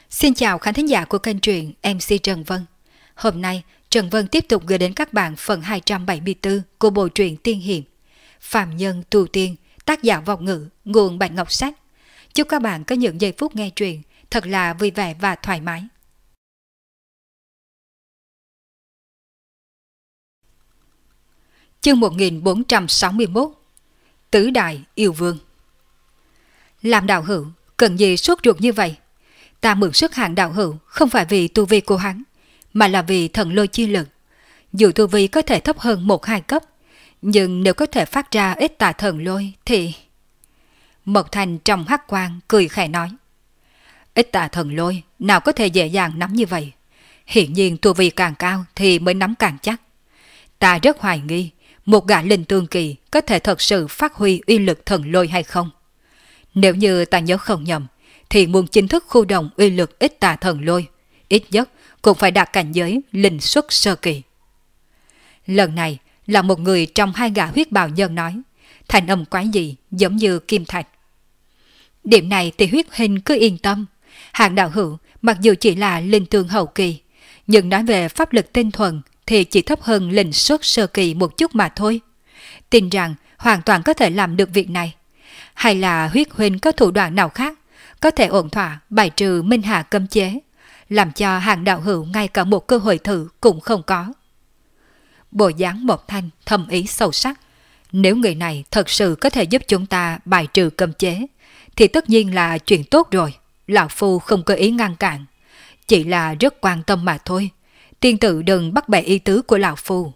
Xin chào khán thính giả của kênh truyện MC Trần Vân. Hôm nay, Trần Vân tiếp tục gửi đến các bạn phần 274 của bộ truyện Tiên Hiệp Phàm Nhân Tu Tiên, tác giả Vọng Ngữ, nguồn Bạch Ngọc Sách. Chúc các bạn có những giây phút nghe truyện thật là vui vẻ và thoải mái. Chương 1461. Tứ Đại Yêu Vương. Làm đạo hữu, cần gì sốt ruột như vậy? Ta mượn sức hạng đạo hữu không phải vì tu vi của hắn, mà là vì thần lôi chi lực. Dù tu vi có thể thấp hơn 1-2 cấp, nhưng nếu có thể phát ra ít tà thần lôi thì... Mộc Thành trong hắc quang cười khẽ nói. Ít tà thần lôi nào có thể dễ dàng nắm như vậy. Hiển nhiên tu vi càng cao thì mới nắm càng chắc. Ta rất hoài nghi một gã linh tương kỳ có thể thật sự phát huy uy lực thần lôi hay không. Nếu như ta nhớ không nhầm, thì muốn chính thức khu động uy lực ít tà thần lôi, ít nhất cũng phải đạt cảnh giới linh xuất sơ kỳ. Lần này là một người trong hai gã huyết bào nhân nói, thành âm quái dị giống như kim thạch. Điểm này thì huyết hình cứ yên tâm, hạng đạo hữu mặc dù chỉ là linh tương hậu kỳ, nhưng nói về pháp lực tinh thuần thì chỉ thấp hơn linh xuất sơ kỳ một chút mà thôi. Tin rằng hoàn toàn có thể làm được việc này. Hay là huyết huynh có thủ đoạn nào khác có thể ổn thỏa bài trừ minh hạ cấm chế, làm cho hàng đạo hữu ngay cả một cơ hội thử cũng không có. Bộ dáng Mộc Thanh thầm ý sâu sắc. Nếu người này thật sự có thể giúp chúng ta bài trừ cấm chế, thì tất nhiên là chuyện tốt rồi. Lão Phu không có ý ngăn cản, chỉ là rất quan tâm mà thôi. Tiên tử đừng bắt bẻ ý tứ của Lão Phu.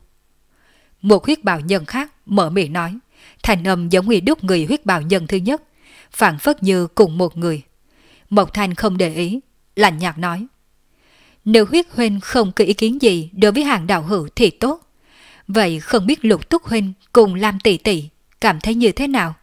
Một huyết bào nhân khác mở miệng nói, thành âm giống như đúc người huyết bào nhân thứ nhất, phảng phất như cùng một người. Mộc Thanh không để ý, lạnh nhạt nói. Nếu huyết huynh không có ý kiến gì đối với hàng đạo hữu thì tốt. Vậy không biết Lục Túc huynh cùng Lam tỷ tỷ cảm thấy như thế nào?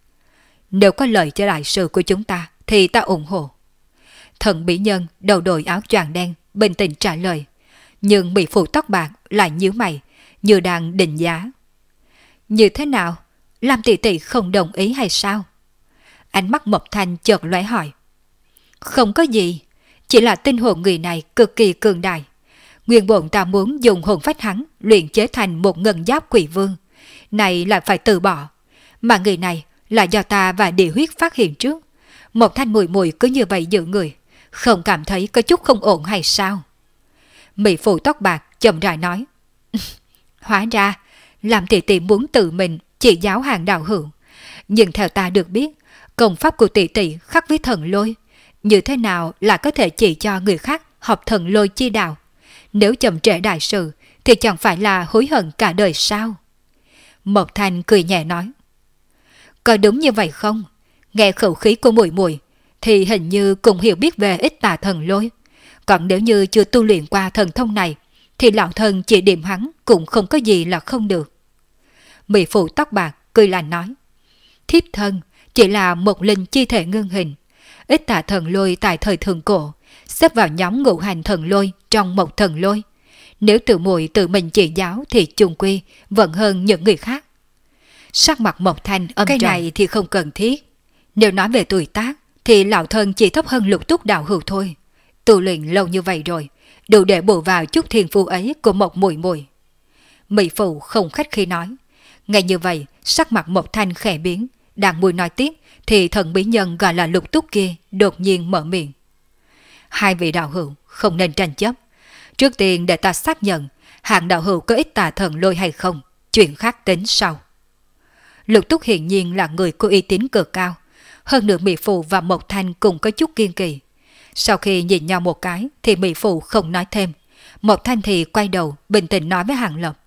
Nếu có lợi cho đại sự của chúng ta thì ta ủng hộ. Thần mỹ nhân đầu đội áo choàng đen bình tĩnh trả lời, nhưng bị phụ tóc bạc lại nhíu mày như đang định giá. Như thế nào? Lam tỷ tỷ không đồng ý hay sao? Ánh mắt Mộc Thanh chợt lóe hỏi. Không có gì, chỉ là tinh hồn người này cực kỳ cường đại. Nguyên bổn ta muốn dùng hồn phách hắn luyện chế thành một ngân giáp quỷ vương, này lại phải từ bỏ. Mà người này là do ta và địa huyết phát hiện trước. Mộc Thanh mùi mùi cứ như vậy giữ người, không cảm thấy có chút không ổn hay sao? Mỹ phụ tóc bạc chậm rãi nói. Hóa ra làm tỷ tỷ muốn tự mình chỉ giáo hàng đạo hữu, nhưng theo ta được biết, công pháp của tỷ tỷ khác với thần lôi, như thế nào là có thể chỉ cho người khác học thần lôi chi đạo? Nếu chậm trễ đại sự thì chẳng phải là hối hận cả đời sao? Mộc Thanh cười nhẹ nói. Có đúng như vậy không? Nghe khẩu khí của muội muội thì hình như cũng hiểu biết về ít tà thần lôi. Còn nếu như chưa tu luyện qua thần thông này thì lão thân chỉ điểm hắn cũng không có gì là không được. Mỹ phụ tóc bạc cười lạnh nói. Thiếp thân chỉ là một linh chi thể ngưng hình. Ít tà thần lôi tại thời thượng cổ xếp vào nhóm ngũ hành thần lôi trong một thần lôi. Nếu tự muội tự mình chỉ giáo thì chung quy vẫn hơn những người khác. Sắc mặt Mộc Thanh âm trầm. Cái này thì không cần thiết. Nếu nói về tuổi tác thì lão thân chỉ thấp hơn Lục Túc đạo hữu thôi. Tu luyện lâu như vậy rồi, đủ để bù vào chút thiên phú ấy của một muội muội. Mỹ phụ không khách khí nói. Ngay như vậy, sắc mặt Mộc Thanh khẽ biến, đang muốn nói tiếp thì thần bí nhân gọi là Lục Túc kia đột nhiên mở miệng. Hai vị đạo hữu không nên tranh chấp. Trước tiên để ta xác nhận hạng đạo hữu có ít tà thần lôi hay không, chuyện khác tính sau. Lục Túc hiển nhiên là người có uy tín cực cao, hơn nữa Mỹ phụ và Mộc Thanh cũng có chút kiên kỳ. Sau khi nhìn nhau một cái thì Mỹ phụ không nói thêm, Mộc Thanh thì quay đầu bình tĩnh nói với Hàng Lập.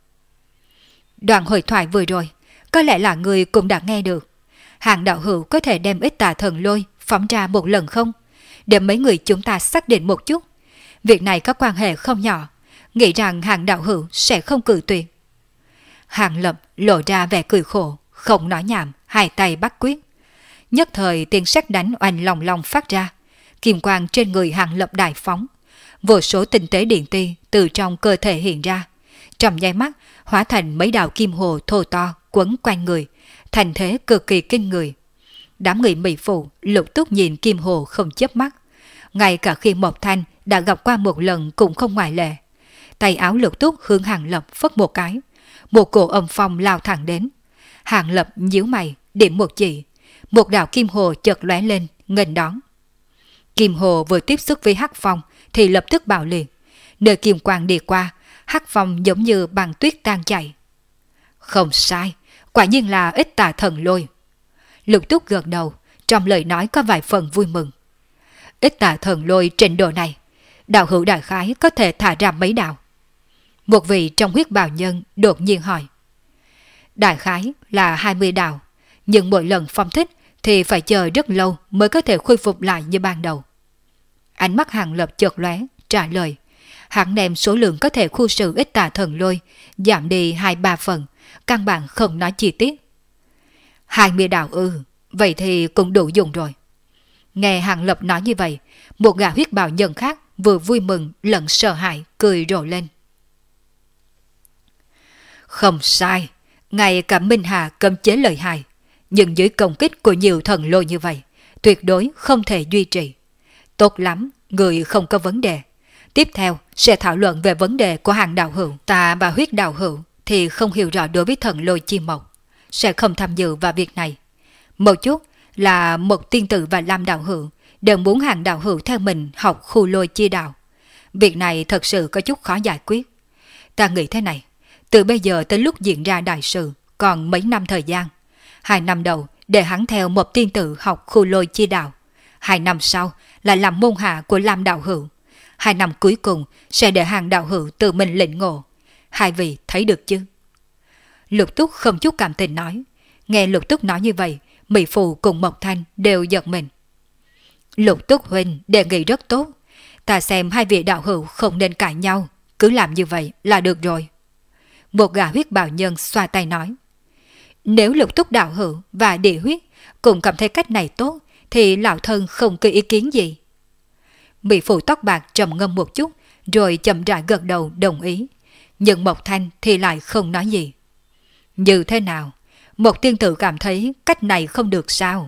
Đoạn hội thoại vừa rồi có lẽ là người cũng đã nghe được. Hàng đạo hữu có thể đem ít tà thần lôi phóng ra một lần không, để mấy người chúng ta xác định một chút. Việc này có quan hệ không nhỏ, nghĩ rằng Hàng đạo hữu sẽ không cự tuyệt. Hàng Lập lộ ra vẻ cười khổ, không nói nhảm, hai tay bắt quyết. Nhất thời tiếng sét đánh oanh long long phát ra, kim quang trên người Hàng Lập đại phóng, vô số tinh tế điện ti từ trong cơ thể hiện ra, trong nháy mắt hóa thành mấy đạo kim hồ thô to quấn quanh người, thành thế cực kỳ kinh người. Đám người Mỹ phụ Lục Túc nhìn kim hồ không chớp mắt, ngay cả khi Mộc Thanh đã gặp qua một lần cũng không ngoại lệ. Tay áo Lục Túc hướng Hàng Lập phất một cái, một cổ âm phong lao thẳng đến. Hàng Lập nhíu mày, điểm một chỉ, một đạo kim hồ chợt lóe lên, nghênh đón. Kim hồ vừa tiếp xúc với hắc phong thì lập tức bạo liệt. Nơi kim quang đi qua, hắc phong giống như băng tuyết tan chảy. Không sai, quả nhiên là Ích Tà Thần Lôi. Lục Túc gật đầu, trong lời nói có vài phần vui mừng. Ích Tà Thần Lôi trình độ này, đạo hữu đại khái có thể thả ra mấy đạo? Một vị trong huyết bào nhân đột nhiên hỏi. Đại khái là 20 đạo, nhưng mỗi lần phong thích thì phải chờ rất lâu mới có thể khôi phục lại như ban đầu. Ánh mắt Hàng Lập chợt lóe, trả lời. Hắn đem số lượng có thể khu sự Ích Tà Thần Lôi giảm đi 2-3 phần, căn bản không nói chi tiết. 20 đạo ư, vậy thì cũng đủ dùng rồi. Nghe Hàng Lập nói như vậy, một gã huyết bào nhân khác vừa vui mừng lẫn sợ hãi cười rộ lên. Không sai, ngay cả Minh Hà cấm chế lợi hại, nhưng dưới công kích của nhiều thần lôi như vậy, tuyệt đối không thể duy trì. Tốt lắm, người không có vấn đề. Tiếp theo sẽ thảo luận về vấn đề của Hàng đạo hữu. Ta và huyết đạo hữu thì không hiểu rõ đối với thần lôi chi mộc, sẽ không tham dự vào việc này. Một chút là Mộc tiên tử và Lam đạo hữu đều muốn Hàng đạo hữu theo mình học khu lôi chi đạo. Việc này thật sự có chút khó giải quyết. Ta nghĩ thế này, từ bây giờ tới lúc diễn ra đại sự còn mấy năm thời gian. 2 năm đầu để hắn theo Mộc tiên tử học khu lôi chi đạo. 2 năm sau là làm môn hạ của Lam đạo hữu. 2 năm cuối cùng sẽ để Hàng đạo hữu tự mình lĩnh ngộ. Hai vị thấy được chứ? Lục Túc không chút cảm tình nói. Nghe Lục Túc nói như vậy, Mỹ Phụ cùng Mộc Thanh đều giật mình. Lục Túc huynh đề nghị rất tốt. Ta xem hai vị đạo hữu không nên cãi nhau, cứ làm như vậy là được rồi. Một gã huyết bào nhân xoa tay nói. Nếu Lục Túc đạo hữu và địa huyết cùng cảm thấy cách này tốt, thì lão thân không có ý kiến gì. Mỹ Phụ tóc bạc trầm ngâm một chút, rồi chậm rãi gật đầu đồng ý. Nhưng Mộc Thanh thì lại không nói gì. Như thế nào? Một tiên tử cảm thấy cách này không được sao?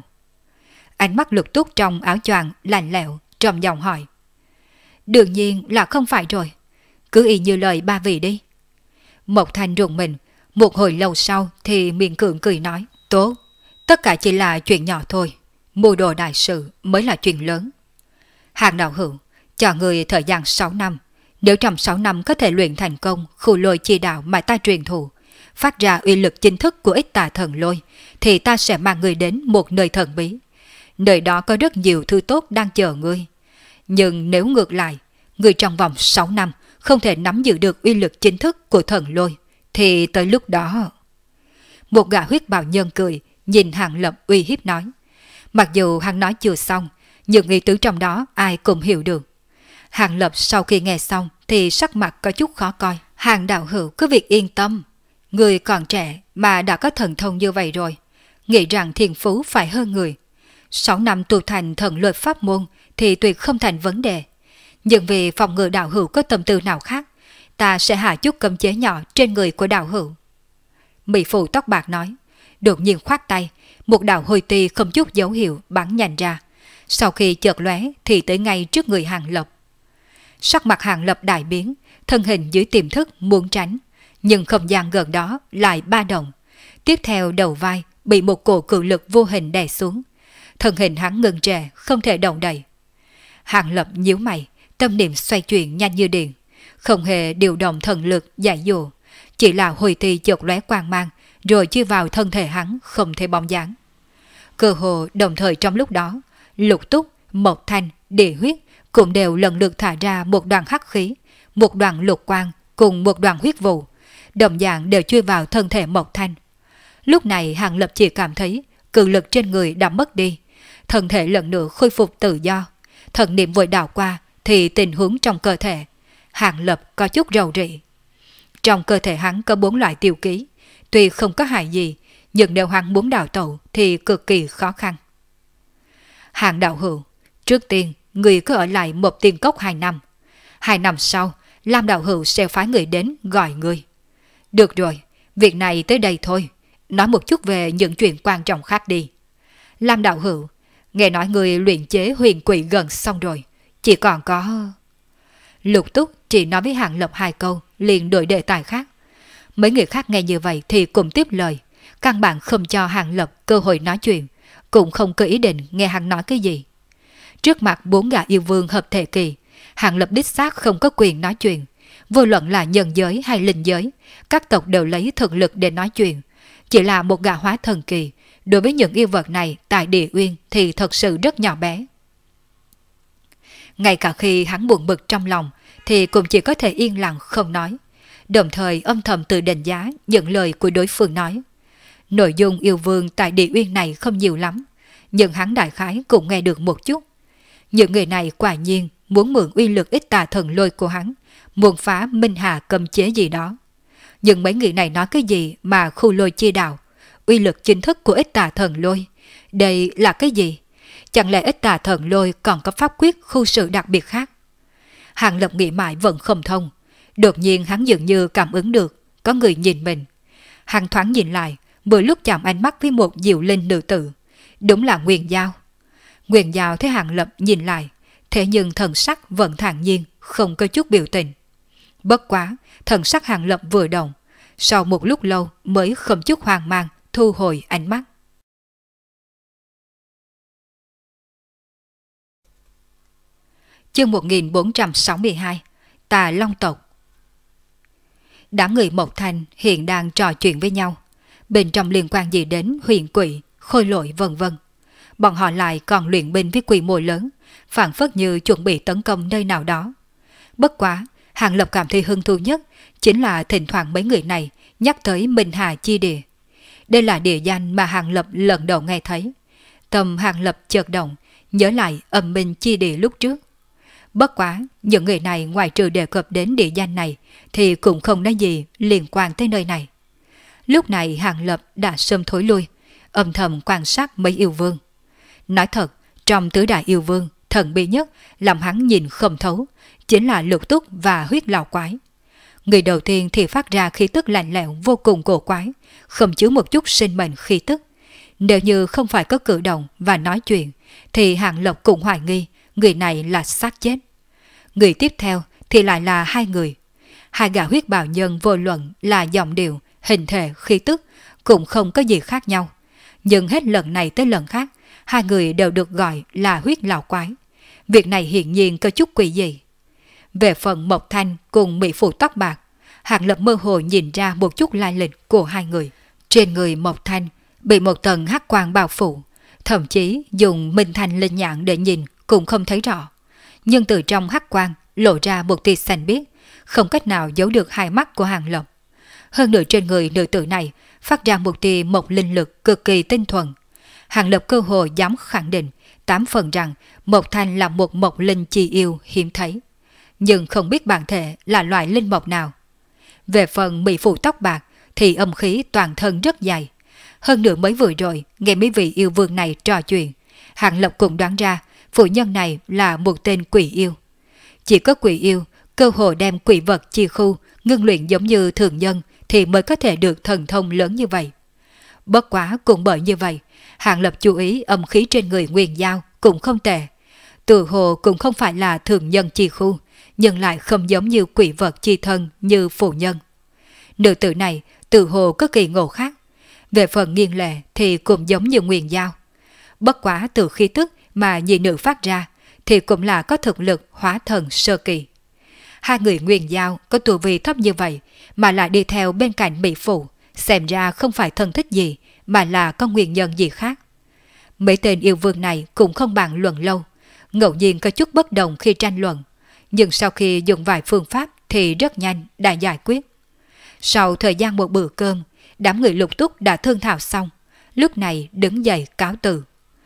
Ánh mắt Lục Túc trong áo choàng lạnh lẽo, trầm giọng hỏi. Đương nhiên là không phải rồi. Cứ y như lời ba vị đi. Mộc Thanh rùng mình, một hồi lâu sau thì miệng cưỡng cười nói. Tốt, tất cả chỉ là chuyện nhỏ thôi. Mưu đồ đại sự mới là chuyện lớn. Hàng đạo hữu, cho người thời gian 6 năm. Nếu trong 6 năm có thể luyện thành công khu lôi chi đạo mà ta truyền thụ, phát ra uy lực chính thức của Ích Tà Thần Lôi, thì ta sẽ mang người đến một nơi thần bí. Nơi đó có rất nhiều thứ tốt đang chờ ngươi. Nhưng nếu ngược lại, ngươi trong vòng 6 năm không thể nắm giữ được uy lực chính thức của thần lôi, thì tới lúc đó... Một gã huyết bào nhân cười, nhìn Hàng Lập uy hiếp nói. Mặc dù hắn nói chưa xong, nhưng ý tứ trong đó ai cũng hiểu được. Hàng Lập sau khi nghe xong thì sắc mặt có chút khó coi. Hàng đạo hữu cứ việc yên tâm. Người còn trẻ mà đã có thần thông như vậy rồi. Nghĩ rằng thiên phú phải hơn người. 6 năm tu thành thần lôi pháp môn thì tuyệt không thành vấn đề. Nhưng vì phòng ngừa đạo hữu có tâm tư nào khác, ta sẽ hạ chút cấm chế nhỏ trên người của đạo hữu. Mỹ Phụ tóc bạc nói. Đột nhiên khoát tay, một đạo hôi ti không chút dấu hiệu bắn nhanh ra. Sau khi chợt lóe thì tới ngay trước người Hàng Lập. Sắc mặt Hàng Lập đại biến, thân hình dưới tiềm thức muốn tránh, nhưng không gian gần đó lại ba động. Tiếp theo đầu vai bị một cổ cự lực vô hình đè xuống. Thân hình hắn ngừng trệ, không thể động đậy. Hàng Lập nhíu mày, tâm niệm xoay chuyển nhanh như điện, không hề điều động thần lực giải dụ, chỉ là hồi ti chợt lóe quang mang, rồi chui vào thân thể hắn không thể bóng dáng. Cơ hồ đồng thời trong lúc đó, Lục Túc, Mộc Thanh, Địa Huyết cũng đều lần lượt thả ra một đoàn hắc khí, một đoàn lục quang cùng một đoàn huyết vụ, đồng dạng đều chui vào thân thể Mộc Thanh. Lúc này Hàng Lập chỉ cảm thấy cự lực trên người đã mất đi, thân thể lần nữa khôi phục tự do. Thần niệm vội đảo qua thì tình huống trong cơ thể Hàng Lập có chút rầu rĩ. Trong cơ thể hắn có 4 loại tiêu ký, tuy không có hại gì, nhưng nếu hắn muốn đào tẩu thì cực kỳ khó khăn. Hàng đạo hữu, trước tiên người cứ ở lại một tiên cốc 2 năm. 2 năm sau, Lam đạo hữu sẽ phái người đến gọi người. Được rồi, việc này tới đây thôi. Nói một chút về những chuyện quan trọng khác đi. Lam đạo hữu, nghe nói người luyện chế huyền quỷ gần xong rồi, chỉ còn có... Lục Túc chỉ nói với Hàng Lập 2 câu, liền đổi đề tài khác. Mấy người khác nghe như vậy thì cùng tiếp lời, căn bản không cho Hàng Lập cơ hội nói chuyện, cũng không có ý định nghe hắn nói cái gì. Trước mặt 4 gã yêu vương hợp thể kỳ, Hàng Lập đích xác không có quyền nói chuyện. Vô luận là nhân giới hay linh giới, các tộc đều lấy thực lực để nói chuyện. Chỉ là một gã hóa thần kỳ, đối với những yêu vật này tại địa uyên thì thật sự rất nhỏ bé. Ngay cả khi hắn buồn bực trong lòng thì cũng chỉ có thể yên lặng không nói, đồng thời âm thầm tự đánh giá những lời của đối phương nói. Nội dung yêu vương tại địa uyên này không nhiều lắm, nhưng hắn đại khái cũng nghe được một chút. Những người này quả nhiên muốn mượn uy lực ít tà thần lôi của hắn, muốn phá Minh Hà cấm chế gì đó. Nhưng mấy người này nói cái gì mà khu lôi chia đạo, uy lực chính thức của ít tà thần lôi, đây là cái gì? Chẳng lẽ ít tà thần lôi còn có pháp quyết khu sự đặc biệt khác? Hàng Lập nghĩ mãi vẫn không thông. Đột nhiên hắn dường như cảm ứng được có người nhìn mình. Hắn thoáng nhìn lại, vừa lúc chạm ánh mắt với một diệu linh nữ tử. Đúng là Nguyên Giao. Nguyên Giao thấy Hàng Lập nhìn lại, thế nhưng thần sắc vẫn thản nhiên, không có chút biểu tình. Bất quá, thần sắc Hàng Lập vừa động, sau một lúc lâu mới không chút hoang mang thu hồi ánh mắt. Chương 1462, Tà Long tộc. Đám người Mộc Thanh hiện đang trò chuyện với nhau, bên trong liên quan gì đến huyền quỷ, khôi lỗi vân vân. Bọn họ lại còn luyện binh với quy mô lớn, phảng phất như chuẩn bị tấn công nơi nào đó. Bất quá, Hàng Lập cảm thấy hứng thú nhất chính là thỉnh thoảng mấy người này nhắc tới Minh Hà chi địa. Đây là địa danh mà Hàng Lập lần đầu nghe thấy. Tâm Hàng Lập chợt động, nhớ lại âm minh chi địa lúc trước. Bất quá, những người này ngoài trừ đề cập đến địa danh này thì cũng không nói gì liên quan tới nơi này. Lúc này Hàng Lập đã sớm thối lui, âm thầm quan sát mấy yêu vương. Nói thật, trong tứ đại yêu vương, thần bí nhất làm hắn nhìn không thấu chính là Lục Túc và Huyết Lão Quái. Người đầu tiên thì phát ra khí tức lạnh lẽo vô cùng cổ quái, không chứa một chút sinh mệnh khí tức. Nếu như không phải có cử động và nói chuyện thì Hàng Lập cũng hoài nghi người này là xác chết. Người tiếp theo thì lại là 2 người. 2 gã huyết bào nhân vô luận là giọng điệu, hình thể, khí tức cũng không có gì khác nhau. Nhưng hết lần này tới lần khác, 2 người đều được gọi là Huyết Lão Quái. Việc này hiển nhiên có chút quỷ dị. Về phần Mộc Thanh cùng mỹ phụ tóc bạc, Hàng Lập mơ hồ nhìn ra một chút lai lịch của 2 người. Trên người Mộc Thanh bị một tầng hắc quang bao phủ, thậm chí dùng Minh Thanh linh nhãn để nhìn cũng không thấy rõ. Nhưng từ trong hắc quang lộ ra một tia xanh biếc, không cách nào giấu được hai mắt của Hàng Lập. Hơn nữa trên người nữ tử này phát ra một tia mộc linh lực cực kỳ tinh thuần. Hàng Lập cơ hồ dám khẳng định 8 phần rằng Mộc Thanh là một mộc linh chi yêu hiếm thấy, nhưng không biết bản thể là loại linh mộc nào. Về phần mỹ phụ tóc bạc thì âm khí toàn thân rất dày. Hơn nữa mới vừa rồi nghe mấy vị yêu vương này trò chuyện, Hàng Lập cũng đoán ra phụ nhân này là một tên quỷ yêu. Chỉ có quỷ yêu cơ hồ đem quỷ vật chi khu ngưng luyện giống như thường nhân thì mới có thể được thần thông lớn như vậy. Bất quá cũng bởi như vậy, Hàng Lập chú ý âm khí trên người Nguyên Giao cũng không tệ. Tự hồ cũng không phải là thường nhân chi khu, nhưng lại không giống như quỷ vật chi thân như phụ nhân. Nữ tử này tự hồ có kỳ ngộ khác. Về phần nghiêng lệ thì cũng giống như Nguyên Giao. Bất quá từ khí tức mà nhị nữ phát ra thì cũng là có thực lực hóa thần sơ kỳ. 2 người Nguyên Giao có tu vi thấp như vậy mà lại đi theo bên cạnh mỹ phụ, xem ra không phải thân thích gì mà là có nguyên nhân gì khác. Mấy tên yêu vương này cũng không bàn luận lâu, ngẫu nhiên có chút bất đồng khi tranh luận, nhưng sau khi dùng vài phương pháp thì rất nhanh đã giải quyết. Sau thời gian một bữa cơm, đám người Lục Túc đã thương thảo xong, lúc này đứng dậy cáo từ.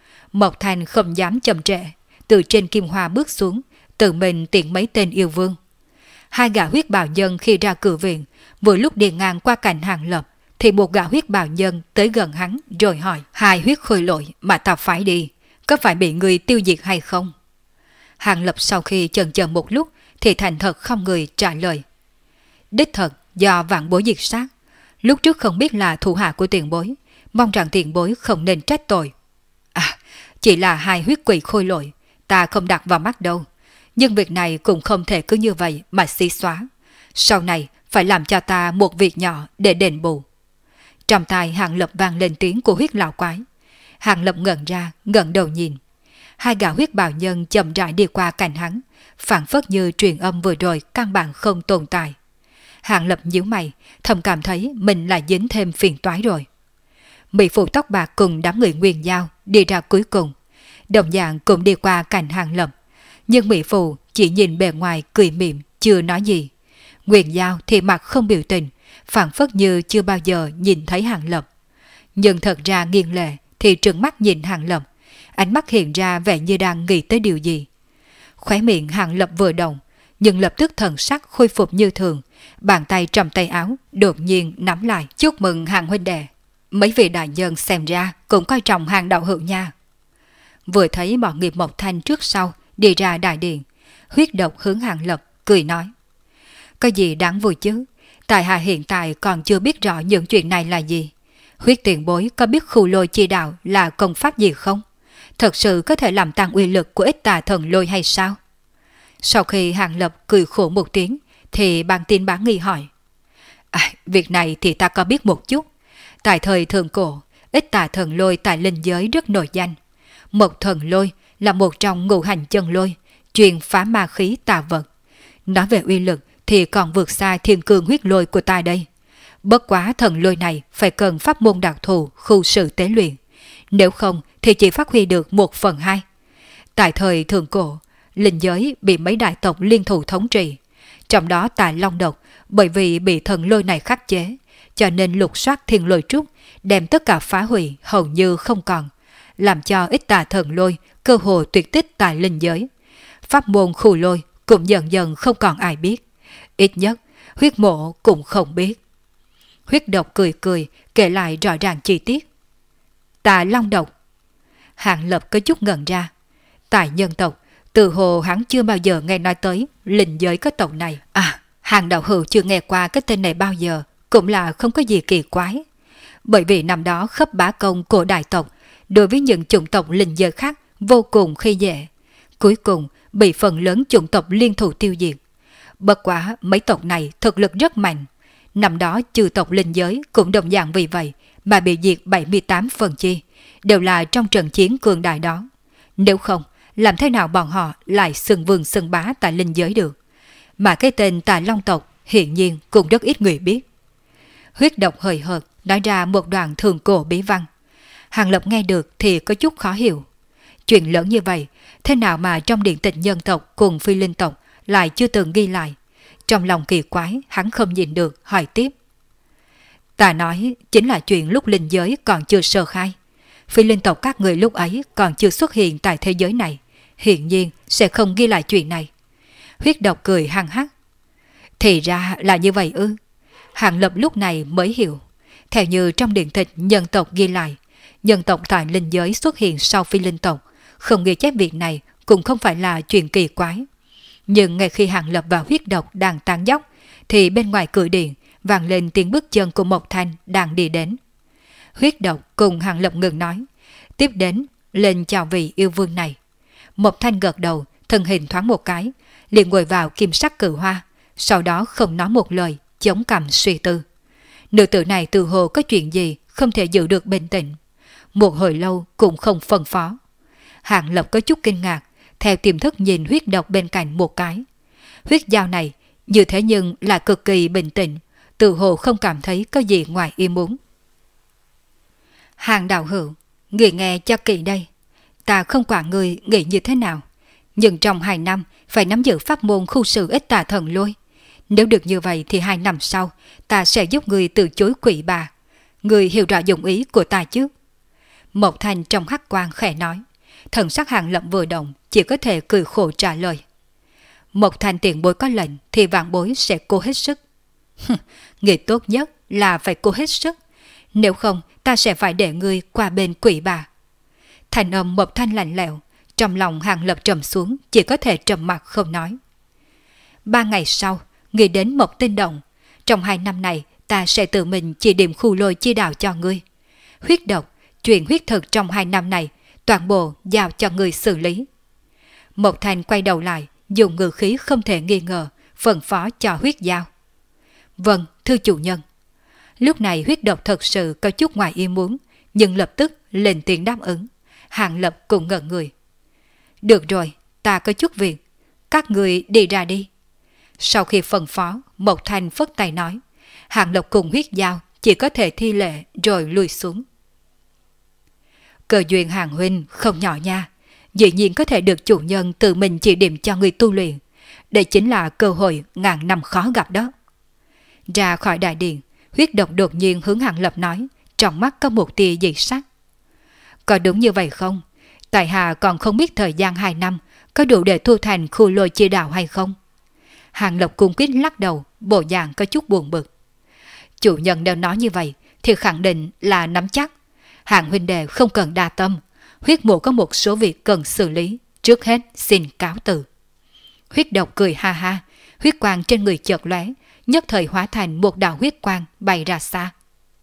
Mộc Thanh không dám chậm trễ, từ trên kim hoa bước xuống, tự mình tiện mấy tên yêu vương. 2 gã huyết bào nhân khi ra cửa viện, vừa lúc đi ngang qua cạnh Hàng Lập, thì một gã huyết bào nhân tới gần hắn rồi hỏi: 2 huyết khôi lỗi mà tao phải đi, có phải bị người tiêu diệt hay không? Hàng Lập sau khi chần chờ một lúc thì thành thật không người trả lời: đích thật do vạn bối diệt sát, lúc trước không biết là thủ hạ của tiền bối, mong rằng tiền bối không nên trách tội. À, chỉ là 2 huyết quỷ khôi lỗi, ta không đặt vào mắt đâu, Nhưng việc này cũng không thể cứ như vậy mà xí xóa. Sau này phải làm cho ta một việc nhỏ để đền bù. Trong tai Hàng Lập vang lên tiếng của huyết lão quái. Hàng Lập ngẩn ra, ngẩng đầu nhìn. Hai gã huyết bào nhân chậm rãi đi qua cạnh hắn, phảng phất như truyền âm vừa rồi căn bản không tồn tại. Hàng Lập nhíu mày, thầm cảm thấy mình lại dính thêm phiền toái rồi. Mỹ phụ tóc bạc cùng đám người Nguyên Giao đi ra cuối cùng. Đồng dạng cũng đi qua cạnh Hàng Lập. Nhưng Mỹ phụ chỉ nhìn bề ngoài cười mỉm, chưa nói gì. Nguyên Giao thì mặt không biểu tình, phảng phất như chưa bao giờ nhìn thấy Hàng Lập. Nhưng thật ra nghiêng lệ thì trừng mắt nhìn Hàng Lập, ánh mắt hiện ra vẻ như đang nghĩ tới điều gì. Khóe miệng Hàng Lập vừa động, nhưng lập tức thần sắc khôi phục như thường, bàn tay trong tay áo đột nhiên nắm lại. Chúc mừng Hàng huynh đệ, mấy vị đại nhân xem ra cũng coi trọng Hàng đạo hữu nha. Vừa thấy bọn nghiệp Mộc Thanh trước sau đi ra đại điện, huyết độc hướng Hàng Lập cười nói: Có gì đáng vui chứ, tại hạ hiện tại còn chưa biết rõ những chuyện này là gì. Huyết tiền bối có biết khu lôi chi đạo là công pháp gì không? Thật sự có thể làm tăng uy lực của ích tà thần lôi hay sao? Sau khi Hàng Lập cười khổ một tiếng, thì ban tin bán nghi hỏi: Việc này thì ta có biết một chút. Tại thời thượng cổ, ích tà thần lôi tại linh giới rất nổi danh. Mộc thần lôi là một trong ngũ hành chân lôi, truyền phá ma khí tà vật. Nói về uy lực thì còn vượt xa thiên cương huyết lôi của ta đây. Bất quá thần lôi này phải cần pháp môn đặc thù khu sự tế luyện. Nếu không thì chỉ phát huy được 1/2. Tại thời thượng cổ, linh giới bị mấy đại tộc liên thủ thống trị. Trong đó tại Long Độc, bởi vì bị thần lôi này khắc chế, cho nên lục soát thiên lôi trúc, đem tất cả phá hủy hầu như không còn, làm cho ích tà thần lôi cơ hồ tuyệt tích tại linh giới. Pháp môn khu lôi cũng dần dần không còn ai biết. Ít nhất, huyết mộ cũng không biết. Huyết độc cười cười, kể lại rõ ràng chi tiết. Tại Long Độc. Hàng Lập có chút ngẩn ra. Tại nhân tộc, từ hồ hắn chưa bao giờ nghe nói tới linh giới có tộc này. Hàng đạo hữu chưa nghe qua cái tên này bao giờ, cũng là không có gì kỳ quái. Bởi vì năm đó khắp bá công của đại tộc, đối với những chủng tộc linh giới khác vô cùng khi dễ. Cuối cùng bị phần lớn chủng tộc liên thủ tiêu diệt. Bất quá mấy tộc này thực lực rất mạnh. Năm đó chư tộc linh giới cũng đồng dạng vì vậy mà bị diệt 78 phần chi, đều là trong trận chiến cường đại đó. Nếu không, làm thế nào bọn họ lại xưng vương xưng bá tại linh giới được? Mà cái tên Tà Long tộc hiện nhiên cũng rất ít người biết. Huyết độc hời hợt nói ra một đoạn thường cổ bí văn. Hàng Lập nghe được thì có chút khó hiểu. Chuyện lớn như vậy, thế nào mà trong điện tịch nhân tộc cùng phi linh tộc lại chưa từng ghi lại? Trong lòng kỳ quái, hắn không nhìn được, hỏi tiếp. Ta nói chính là chuyện lúc linh giới còn chưa sơ khai. Phi linh tộc các người lúc ấy còn chưa xuất hiện tại thế giới này, hiển nhiên sẽ không ghi lại chuyện này. Huyết độc cười hăng hắc. Thì ra là như vậy ư? Hàng Lập lúc này mới hiểu. Theo như trong điện tịch nhân tộc ghi lại, nhân tộc tại linh giới xuất hiện sau phi linh tộc, không ghi chép việc này cũng không phải là chuyện kỳ quái. Nhưng ngay khi Hàng Lập và huyết độc đang tán dóc, thì bên ngoài cửa điện vang lên tiếng bước chân của Mộc Thanh đang đi đến. Huyết độc cùng Hàng Lập ngừng nói, tiếp đến lên chào vị yêu vương này. Mộc Thanh gật đầu, thân hình thoáng một cái, liền ngồi vào kim sắc cự hoa, sau đó không nói một lời, chống cằm suy tư. Nữ tử này tự hồ có chuyện gì không thể giữ được bình tĩnh. Một hồi lâu cũng không phân phó. Hàng Lập có chút kinh ngạc, theo tiềm thức nhìn huyết độc bên cạnh một cái. Huyết dao này như thế nhưng là cực kỳ bình tĩnh, tự hồ không cảm thấy có gì ngoài ý muốn. Hàng đạo hữu, người nghe cho kỹ đây. Ta không quản người nghĩ như thế nào, nhưng trong 2 năm phải nắm giữ pháp môn khu sự ích tà thần lôi. Nếu được như vậy thì 2 năm sau ta sẽ giúp người từ chối quỷ bà. Người hiểu rõ dụng ý của ta chứ? Mộc Thanh trong hắc quang khẽ nói. Thần sắc Hàng Lập vừa động, chỉ có thể cười khổ trả lời. Mộc Thanh tiền bối có lệnh thì vạn bối sẽ cố hết sức. Người tốt nhất là phải cố hết sức, nếu không ta sẽ phải để ngươi qua bên quỷ bà. Thành âm Mộc Thanh lạnh lẽo, trong lòng Hàng Lập trầm xuống, chỉ có thể trầm mặc không nói. 3 ngày sau, ngươi đến Mộc Tinh Động. Trong 2 năm này ta sẽ tự mình chỉ điểm khu lôi chi đạo cho ngươi. Huyết độc, chuyện huyết thực trong 2 năm này toàn bộ giao cho ngươi xử lý. Mộc Thanh quay đầu lại, dùng ngữ khí không thể nghi ngờ, phân phó cho Huyết Giao. Vâng, thưa chủ nhân. Lúc này Huyết Độc thật sự có chút ngoài ý muốn, nhưng lập tức lên tiếng đáp ứng. Hàng Lập cũng ngẩn người. Được rồi, ta có chút việc. Các người đi ra đi. Sau khi phân phó, Mộc Thanh phất tay nói. Hàng Lập cùng Huyết Giao chỉ có thể thi lệ rồi lui xuống. Cơ duyên Hàng huynh không nhỏ nha. Dĩ nhiên có thể được chủ nhân tự mình chỉ điểm cho người tu luyện. Đây chính là cơ hội ngàn năm khó gặp đó. Ra khỏi đại điện, Huyết Độc đột nhiên hướng Hàng Lập nói, trong mắt có một tia dị sắc. Có đúng như vậy không? Tại hạ còn không biết thời gian 2 năm có đủ để thu thành khu lôi chi đạo hay không? Hàng Lập cung kính lắc đầu, bộ dạng có chút buồn bực. Chủ nhân nếu nói như vậy thì khẳng định là nắm chắc. Hàng huynh đệ không cần đa tâm. Huyết mộ có một số việc cần xử lý. Trước hết xin cáo từ. Huyết Độc cười ha ha. Huyết quang trên người chợt lóe, nhất thời hóa thành một đạo huyết quang bay ra xa.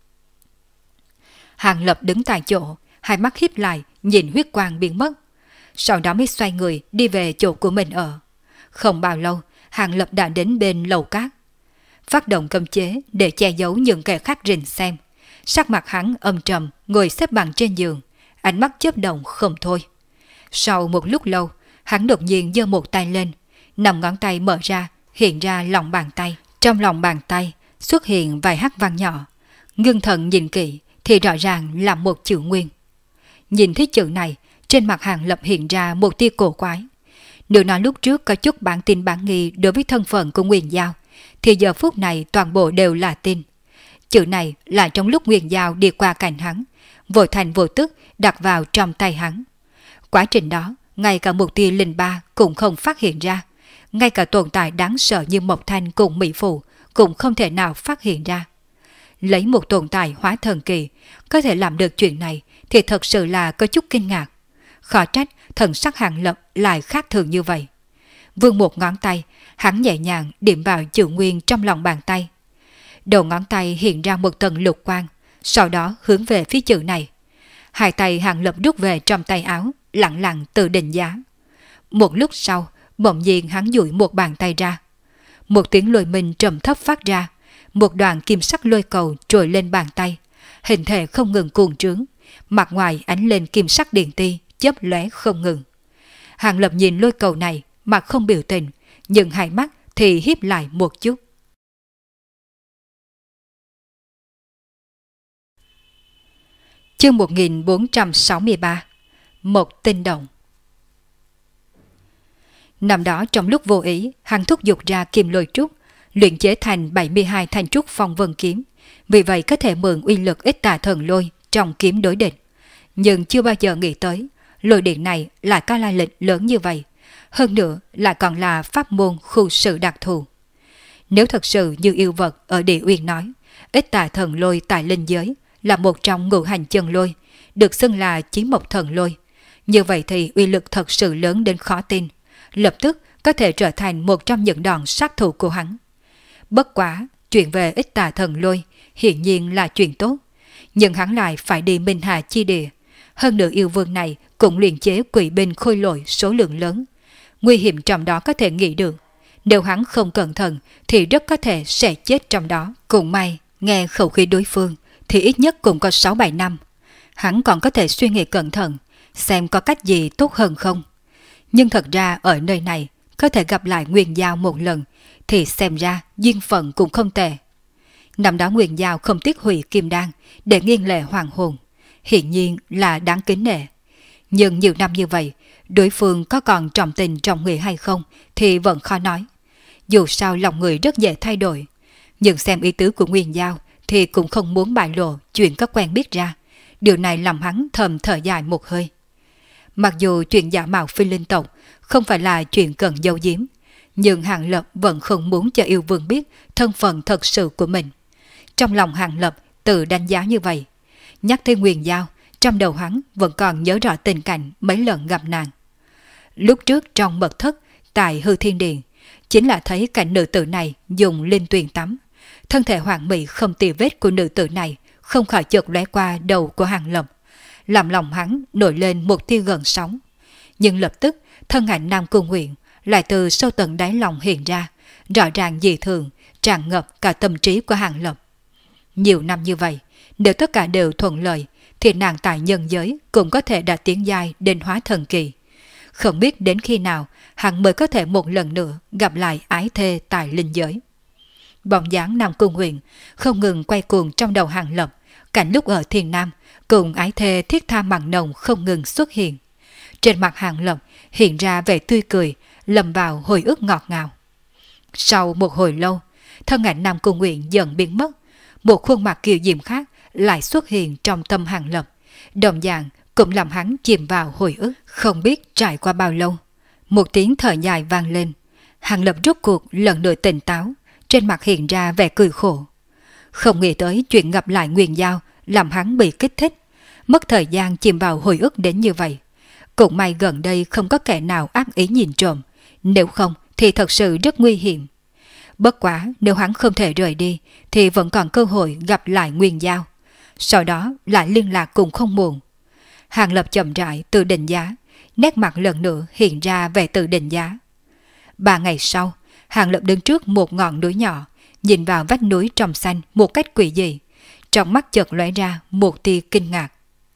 Hàng Lập đứng tại chỗ, hai mắt híp lại nhìn huyết quang biến mất. Sau đó mới xoay người đi về chỗ của mình ở. Không bao lâu, Hàng Lập đã đến bên lầu cát. Phát động cấm chế để che giấu những kẻ khác rình xem. Sắc mặt hắn âm trầm ngồi xếp bằng trên giường, ánh mắt chớp động không thôi. Sau một lúc lâu, hắn đột nhiên giơ một tay lên, 5 ngón tay mở ra, hiện ra lòng bàn tay. Trong lòng bàn tay xuất hiện vài hắc văn nhỏ. Ngưng thần nhìn kỹ thì rõ ràng là một chữ Nguyên. Nhìn thấy chữ này, trên mặt Hàng Lập hiện ra một tia cổ quái. Nếu nói lúc trước có chút bản tin bản nghi đối với thân phận của Nguyên Giao, thì giờ phút này toàn bộ đều là tin. Chữ này là trong lúc Nguyên Giao đi qua cạnh hắn, vội thành vô tức đặt vào trong tay hắn. Quá trình đó, ngay cả một tia linh ba cũng không phát hiện ra. Ngay cả tồn tại đáng sợ như Mộc Thanh cùng Mỹ Phụ cũng không thể nào phát hiện ra. Lấy một tồn tại hóa thần kỳ, có thể làm được chuyện này thì thật sự là có chút kinh ngạc. Khó trách thần sắc Hàng Lập lại khác thường như vậy. Vươn một ngón tay, hắn nhẹ nhàng điểm vào chữ Nguyên trong lòng bàn tay. Đầu ngón tay hiện ra một tầng lục quang, sau đó hướng về phía chữ này. Hai tay Hàng Lập rút về trong tay áo, lặng lặng tự định giá. Một lúc sau, bỗng nhiên hắn duỗi một bàn tay ra. Một tiếng lôi minh trầm thấp phát ra, một đoạn kim sắc lôi cầu trồi lên bàn tay, hình thể không ngừng cuồng trướng, mặt ngoài ánh lên kim sắc điện ti, chớp lóe không ngừng. Hàng Lập nhìn lôi cầu này, mặt không biểu tình, nhưng hai mắt thì híp lại một chút. Chương 1463. Một tinh động. Năm đó trong lúc vô ý, hắn thúc giục ra kim lôi trúc, luyện chế thành 72 thanh trúc phong vân kiếm, vì vậy có thể mượn uy lực ít tà thần lôi trong kiếm đối địch. Nhưng chưa bao giờ nghĩ tới, lôi điện này lại có lai lịch lớn như vậy, hơn nữa lại còn là pháp môn khu sự đặc thù. Nếu thật sự như yêu vật ở Địa Uyên nói, ít tà thần lôi tại linh giới là một trong ngũ hành chân lôi, được xưng là chí mộc thần lôi, như vậy thì uy lực thật sự lớn đến khó tin, lập tức có thể trở thành một trong những đòn sát thủ của hắn. Bất quá, chuyện về ít tà thần lôi hiển nhiên là chuyện tốt, nhưng hắn lại phải đi Minh Hà chi địa. Hơn nữa yêu vương này cũng luyện chế quỷ binh khôi lỗi số lượng lớn. Nguy hiểm trong đó có thể nghĩ được. Nếu hắn không cẩn thận thì rất có thể sẽ chết trong đó. Cũng may, nghe khẩu khí đối phương thì ít nhất cũng có 6-7 năm. Hắn còn có thể suy nghĩ cẩn thận, xem có cách gì tốt hơn không. Nhưng thật ra ở nơi này, có thể gặp lại Nguyên Giao một lần, thì xem ra duyên phận cũng không tệ. Năm đó Nguyên Giao không tiếc hủy kim đan để nghiêng lệ hoàng hồn, hiển nhiên là đáng kính nể. Nhưng nhiều năm như vậy, đối phương có còn trọng tình trong người hay không thì vẫn khó nói. Dù sao lòng người rất dễ thay đổi, nhưng xem ý tứ của Nguyên Giao thì cũng không muốn bại lộ chuyện có quen biết ra. Điều này làm hắn thầm thở dài một hơi. Mặc dù chuyện giả mạo phi linh tộc không phải là chuyện cần giấu giếm, nhưng Hàng Lập vẫn không muốn cho yêu vương biết thân phận thật sự của mình. Trong lòng Hàng Lập tự đánh giá như vậy. Nhắc tới Nguyên Giao, trong đầu hắn vẫn còn nhớ rõ tình cảnh mấy lần gặp nàng. Lúc trước trong mật thất tại Hư Thiên Điện, chính là thấy cảnh nữ tử này dùng linh tuyền tắm. Thân thể hoàn mỹ không tì vết của nữ tử này không khỏi chợt lóe qua đầu của Hàng Lập, làm lòng hắn nổi lên một tia gần sóng. Nhưng lập tức thân ảnh Nam Cung Nguyện lại từ sâu tận đáy lòng hiện ra, rõ ràng dị thường, tràn ngập cả tâm trí của Hàng Lập. Nhiều năm như vậy, nếu tất cả đều thuận lợi, thì nàng tại nhân giới cũng có thể đạt tiến giai đến hóa thần kỳ. Không biết đến khi nào hắn mới có thể một lần nữa gặp lại ái thê tại linh giới. Bóng dáng Nam Cung Huyền không ngừng quay cuồng trong đầu Hàng Lập, cảnh lúc ở Thiên Nam cùng ái thê thiết tha mặn nồng không ngừng xuất hiện. Trên mặt Hàng Lập hiện ra vẻ tươi cười, lầm vào hồi ức ngọt ngào. Sau một hồi lâu, thân ảnh Nam Cung Huyền dần biến mất, một khuôn mặt kiều diễm khác lại xuất hiện trong tâm Hàng Lập, đồng dạng cũng làm hắn chìm vào hồi ức. Không biết trải qua bao lâu, một tiếng thở dài vang lên, Hàng Lập rốt cuộc lần nữa tỉnh táo, trên mặt hiện ra vẻ cười khổ. Không nghĩ tới chuyện gặp lại Nguyên Giao làm hắn bị kích thích, mất thời gian chìm vào hồi ức đến như vậy. Cũng may gần đây không có kẻ nào ác ý nhìn trộm, nếu không thì thật sự rất nguy hiểm. Bất quá nếu hắn không thể rời đi thì vẫn còn cơ hội gặp lại Nguyên Giao, sau đó lại liên lạc cùng không muộn. Hàng Lập chậm rãi tự định giá, nét mặt lần nữa hiện ra vẻ tự định giá. 3 ngày sau, Hàng Lập đứng trước một ngọn núi nhỏ, nhìn vào vách núi trong xanh một cách quỷ dị, trong mắt chợt lóe ra một tia kinh ngạc.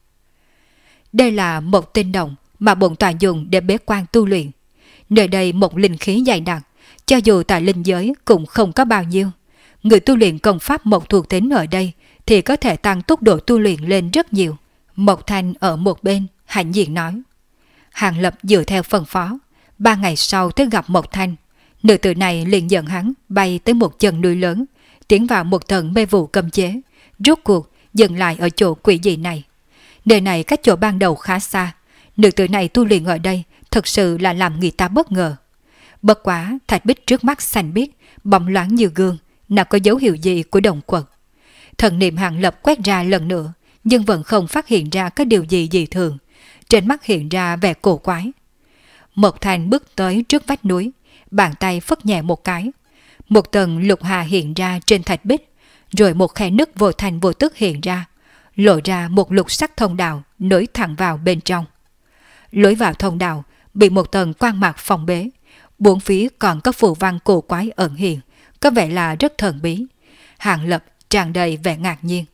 Đây là một tinh động mà bổn tọa dùng để bế quan tu luyện. Nơi đây một linh khí dày đặc, cho dù tại linh giới cũng không có bao nhiêu. Người tu luyện công pháp mộc thuộc tính ở đây thì có thể tăng tốc độ tu luyện lên rất nhiều. Mộc Thanh ở một bên hãnh diện nói. Hàng Lập dựa theo phân phó, 3 ngày sau tới gặp Mộc Thanh. Nữ tử này liền dẫn hắn bay tới một chân núi lớn, tiến vào một tầng mê vụ cấm chế, rốt cuộc dừng lại ở chỗ quỷ dị này. Nơi này cách chỗ ban đầu khá xa, nữ tử này tu luyện ở đây thật sự là làm người ta bất ngờ. Bất quá thạch bích trước mắt xanh biếc, bóng loáng như gương, nào có dấu hiệu gì của động quật. Thần niệm Hàng Lập quét ra lần nữa, nhưng vẫn không phát hiện ra có điều gì dị thường, trên mắt hiện ra vẻ cổ quái. Mộc Thanh bước tới trước vách núi, bàn tay phất nhẹ một cái, một tầng lục hà hiện ra trên thạch bích, rồi một khe nứt vô thành vô tức hiện ra, lộ ra một lục sắc thông đạo nối thẳng vào bên trong. Lối vào thông đạo bị một tầng quang mạc phòng bế, bốn phía còn có phù văn cổ quái ẩn hiện, có vẻ là rất thần bí. Hàng Lập tràn đầy vẻ ngạc nhiên.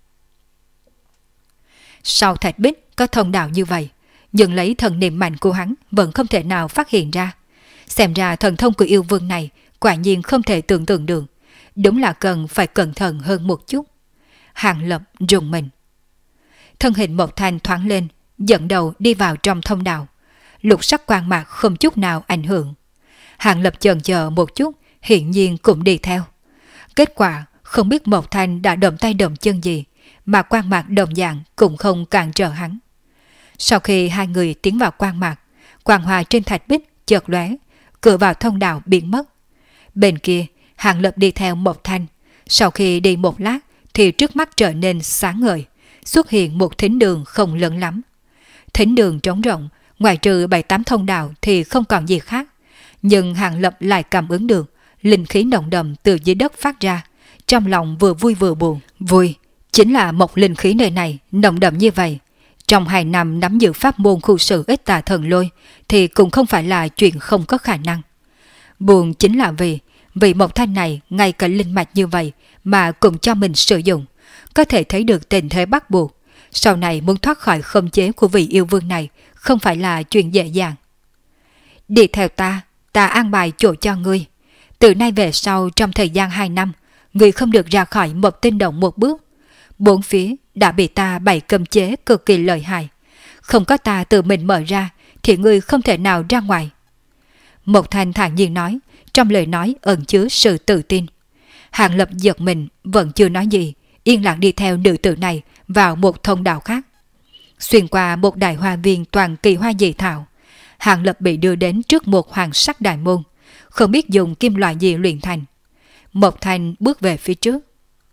Sau thạch bích có thông đạo như vậy, nhưng lấy thần niệm mạnh của hắn vẫn không thể nào phát hiện ra. Xem ra thần thông của yêu vương này quả nhiên không thể tưởng tượng được, đúng là cần phải cẩn thận hơn một chút. Hàng Lập rùng mình. Thân hình Mộc Thanh thoáng lên, dẫn đầu đi vào trong thông đạo. Lục sắc quang mạc không chút nào ảnh hưởng. Hàng Lập chần chờ một chút, hiển nhiên cũng đi theo. Kết quả không biết Mộc Thanh đã động tay động chân gì, mà quang mạc đồng dạng cũng không cản trở hắn. Sau khi hai người tiến vào quang mạc, quang hòa trên thạch bích chợt lóe, cửa vào thông đạo biến mất. Bên kia, Hàng Lập đi theo Mộc Thanh. Sau khi đi một lát thì trước mắt trở nên sáng ngời, xuất hiện một thính đường không lớn lắm. Thính đường trống rộng, ngoài trừ 7-8 thông đạo thì không còn gì khác. Nhưng Hàng Lập lại cảm ứng được linh khí nồng đậm từ dưới đất phát ra, trong lòng vừa vui vừa buồn. Vui chính là một linh khí nơi này nồng đậm như vậy, trong 2 năm nắm giữ pháp môn khu sự ít tà thần lôi thì cũng không phải là chuyện không có khả năng. Buồn chính là vì Mộc Thanh này ngay cả linh mạch như vậy mà cũng cho mình sử dụng, có thể thấy được tình thế bắt buộc. Sau này muốn thoát khỏi khống chế của vị yêu vương này không phải là chuyện dễ dàng. Đi theo ta an bài chỗ cho ngươi. Từ nay về sau trong thời gian 2 năm, ngươi không được ra khỏi một tinh động một bước. 4 phía đã bị ta bày cấm chế cực kỳ lợi hại. Không có ta tự mình mở ra thì ngươi không thể nào ra ngoài. Mộc Thanh thản nhiên nói, trong lời nói ẩn chứa sự tự tin. Hàng Lập giật mình vẫn chưa nói gì, yên lặng đi theo nữ tử này vào một thông đạo khác. Xuyên qua một đại hoa viên toàn kỳ hoa dị thảo, Hàng Lập bị đưa đến trước một hoàng sắc đại môn, không biết dùng kim loại gì luyện thành. Mộc Thanh bước về phía trước.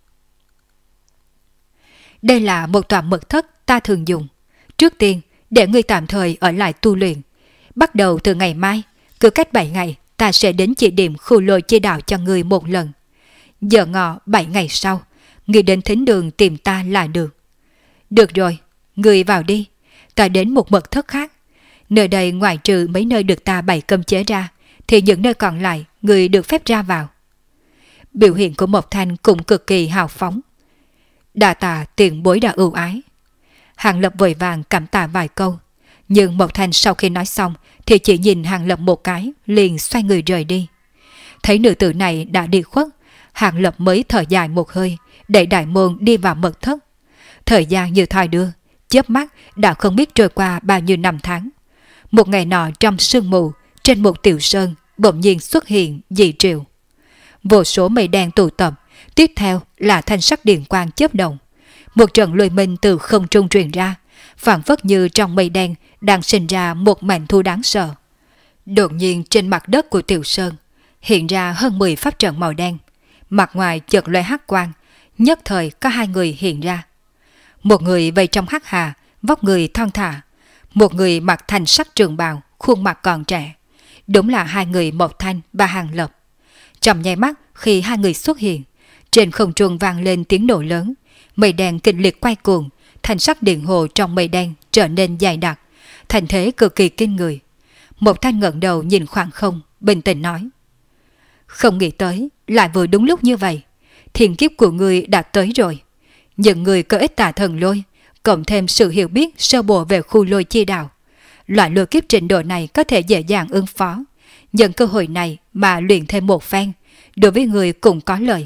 Đây là một tòa mật thất ta thường dùng. Trước tiên, để ngươi tạm thời ở lại tu luyện. Bắt đầu từ ngày mai, cứ cách 7 ngày, ta sẽ đến chỉ điểm khu lôi chi đạo cho ngươi một lần. Giờ ngọ 7 ngày sau, ngươi đến thính đường tìm ta là được. Được rồi, ngươi vào đi. Ta đến một mật thất khác. Nơi đây ngoài trừ mấy nơi được ta bày cấm chế ra, thì những nơi còn lại người được phép ra vào. Biểu hiện của Mộc Thanh cũng cực kỳ hào phóng. Đà tạ tiền bối đã ưu ái. Hàng Lập vội vàng cảm tạ vài câu, nhưng Mộc Thanh sau khi nói xong thì chỉ nhìn Hàng Lập một cái, liền xoay người rời đi. Thấy nữ tử này đã đi khuất, Hàng Lập mới thở dài một hơi, đẩy đại môn đi vào mật thất. Thời gian như thoi đưa, chớp mắt đã không biết trôi qua bao nhiêu năm tháng. Một ngày nọ trong sương mù, trên một tiểu sơn bỗng nhiên xuất hiện dị triệu. Vô số mây đen tụ tập, tiếp theo là thanh sắc điện quang chớp động. Một trận lôi minh từ không trung truyền ra, phảng phất như trong mây đen đang sinh ra một mảnh thu đáng sợ. Đột nhiên trên mặt đất của tiểu sơn hiện ra hơn 10 pháp trận màu đen, mặt ngoài chợt lóe hắc quang, nhất thời có hai người hiện ra. Một người vây trong hắc hà, vóc người thon thả, một người mặc thanh sắc trường bào, khuôn mặt còn trẻ. Đúng là hai người Mộc Thanh và Hàng Lập. Trong nháy mắt khi hai người xuất hiện, trên không trung vang lên tiếng nổ lớn, mây đen kịch liệt quay cuồng, thanh sắc điện hồ trong mây đen trở nên dày đặc, thành thế cực kỳ kinh người. Mộc Thanh ngẩng đầu nhìn khoảng không, bình tĩnh nói: không nghĩ tới lại vừa đúng lúc như vậy, thiên kiếp của ngươi đã tới rồi. Những người có ích tà thần lôi, cộng thêm sự hiểu biết sơ bộ về khu lôi chi đạo, loại lôi kiếp trình độ này có thể dễ dàng ứng phó. Nhân cơ hội này mà luyện thêm một phen, đối với người cũng có lợi.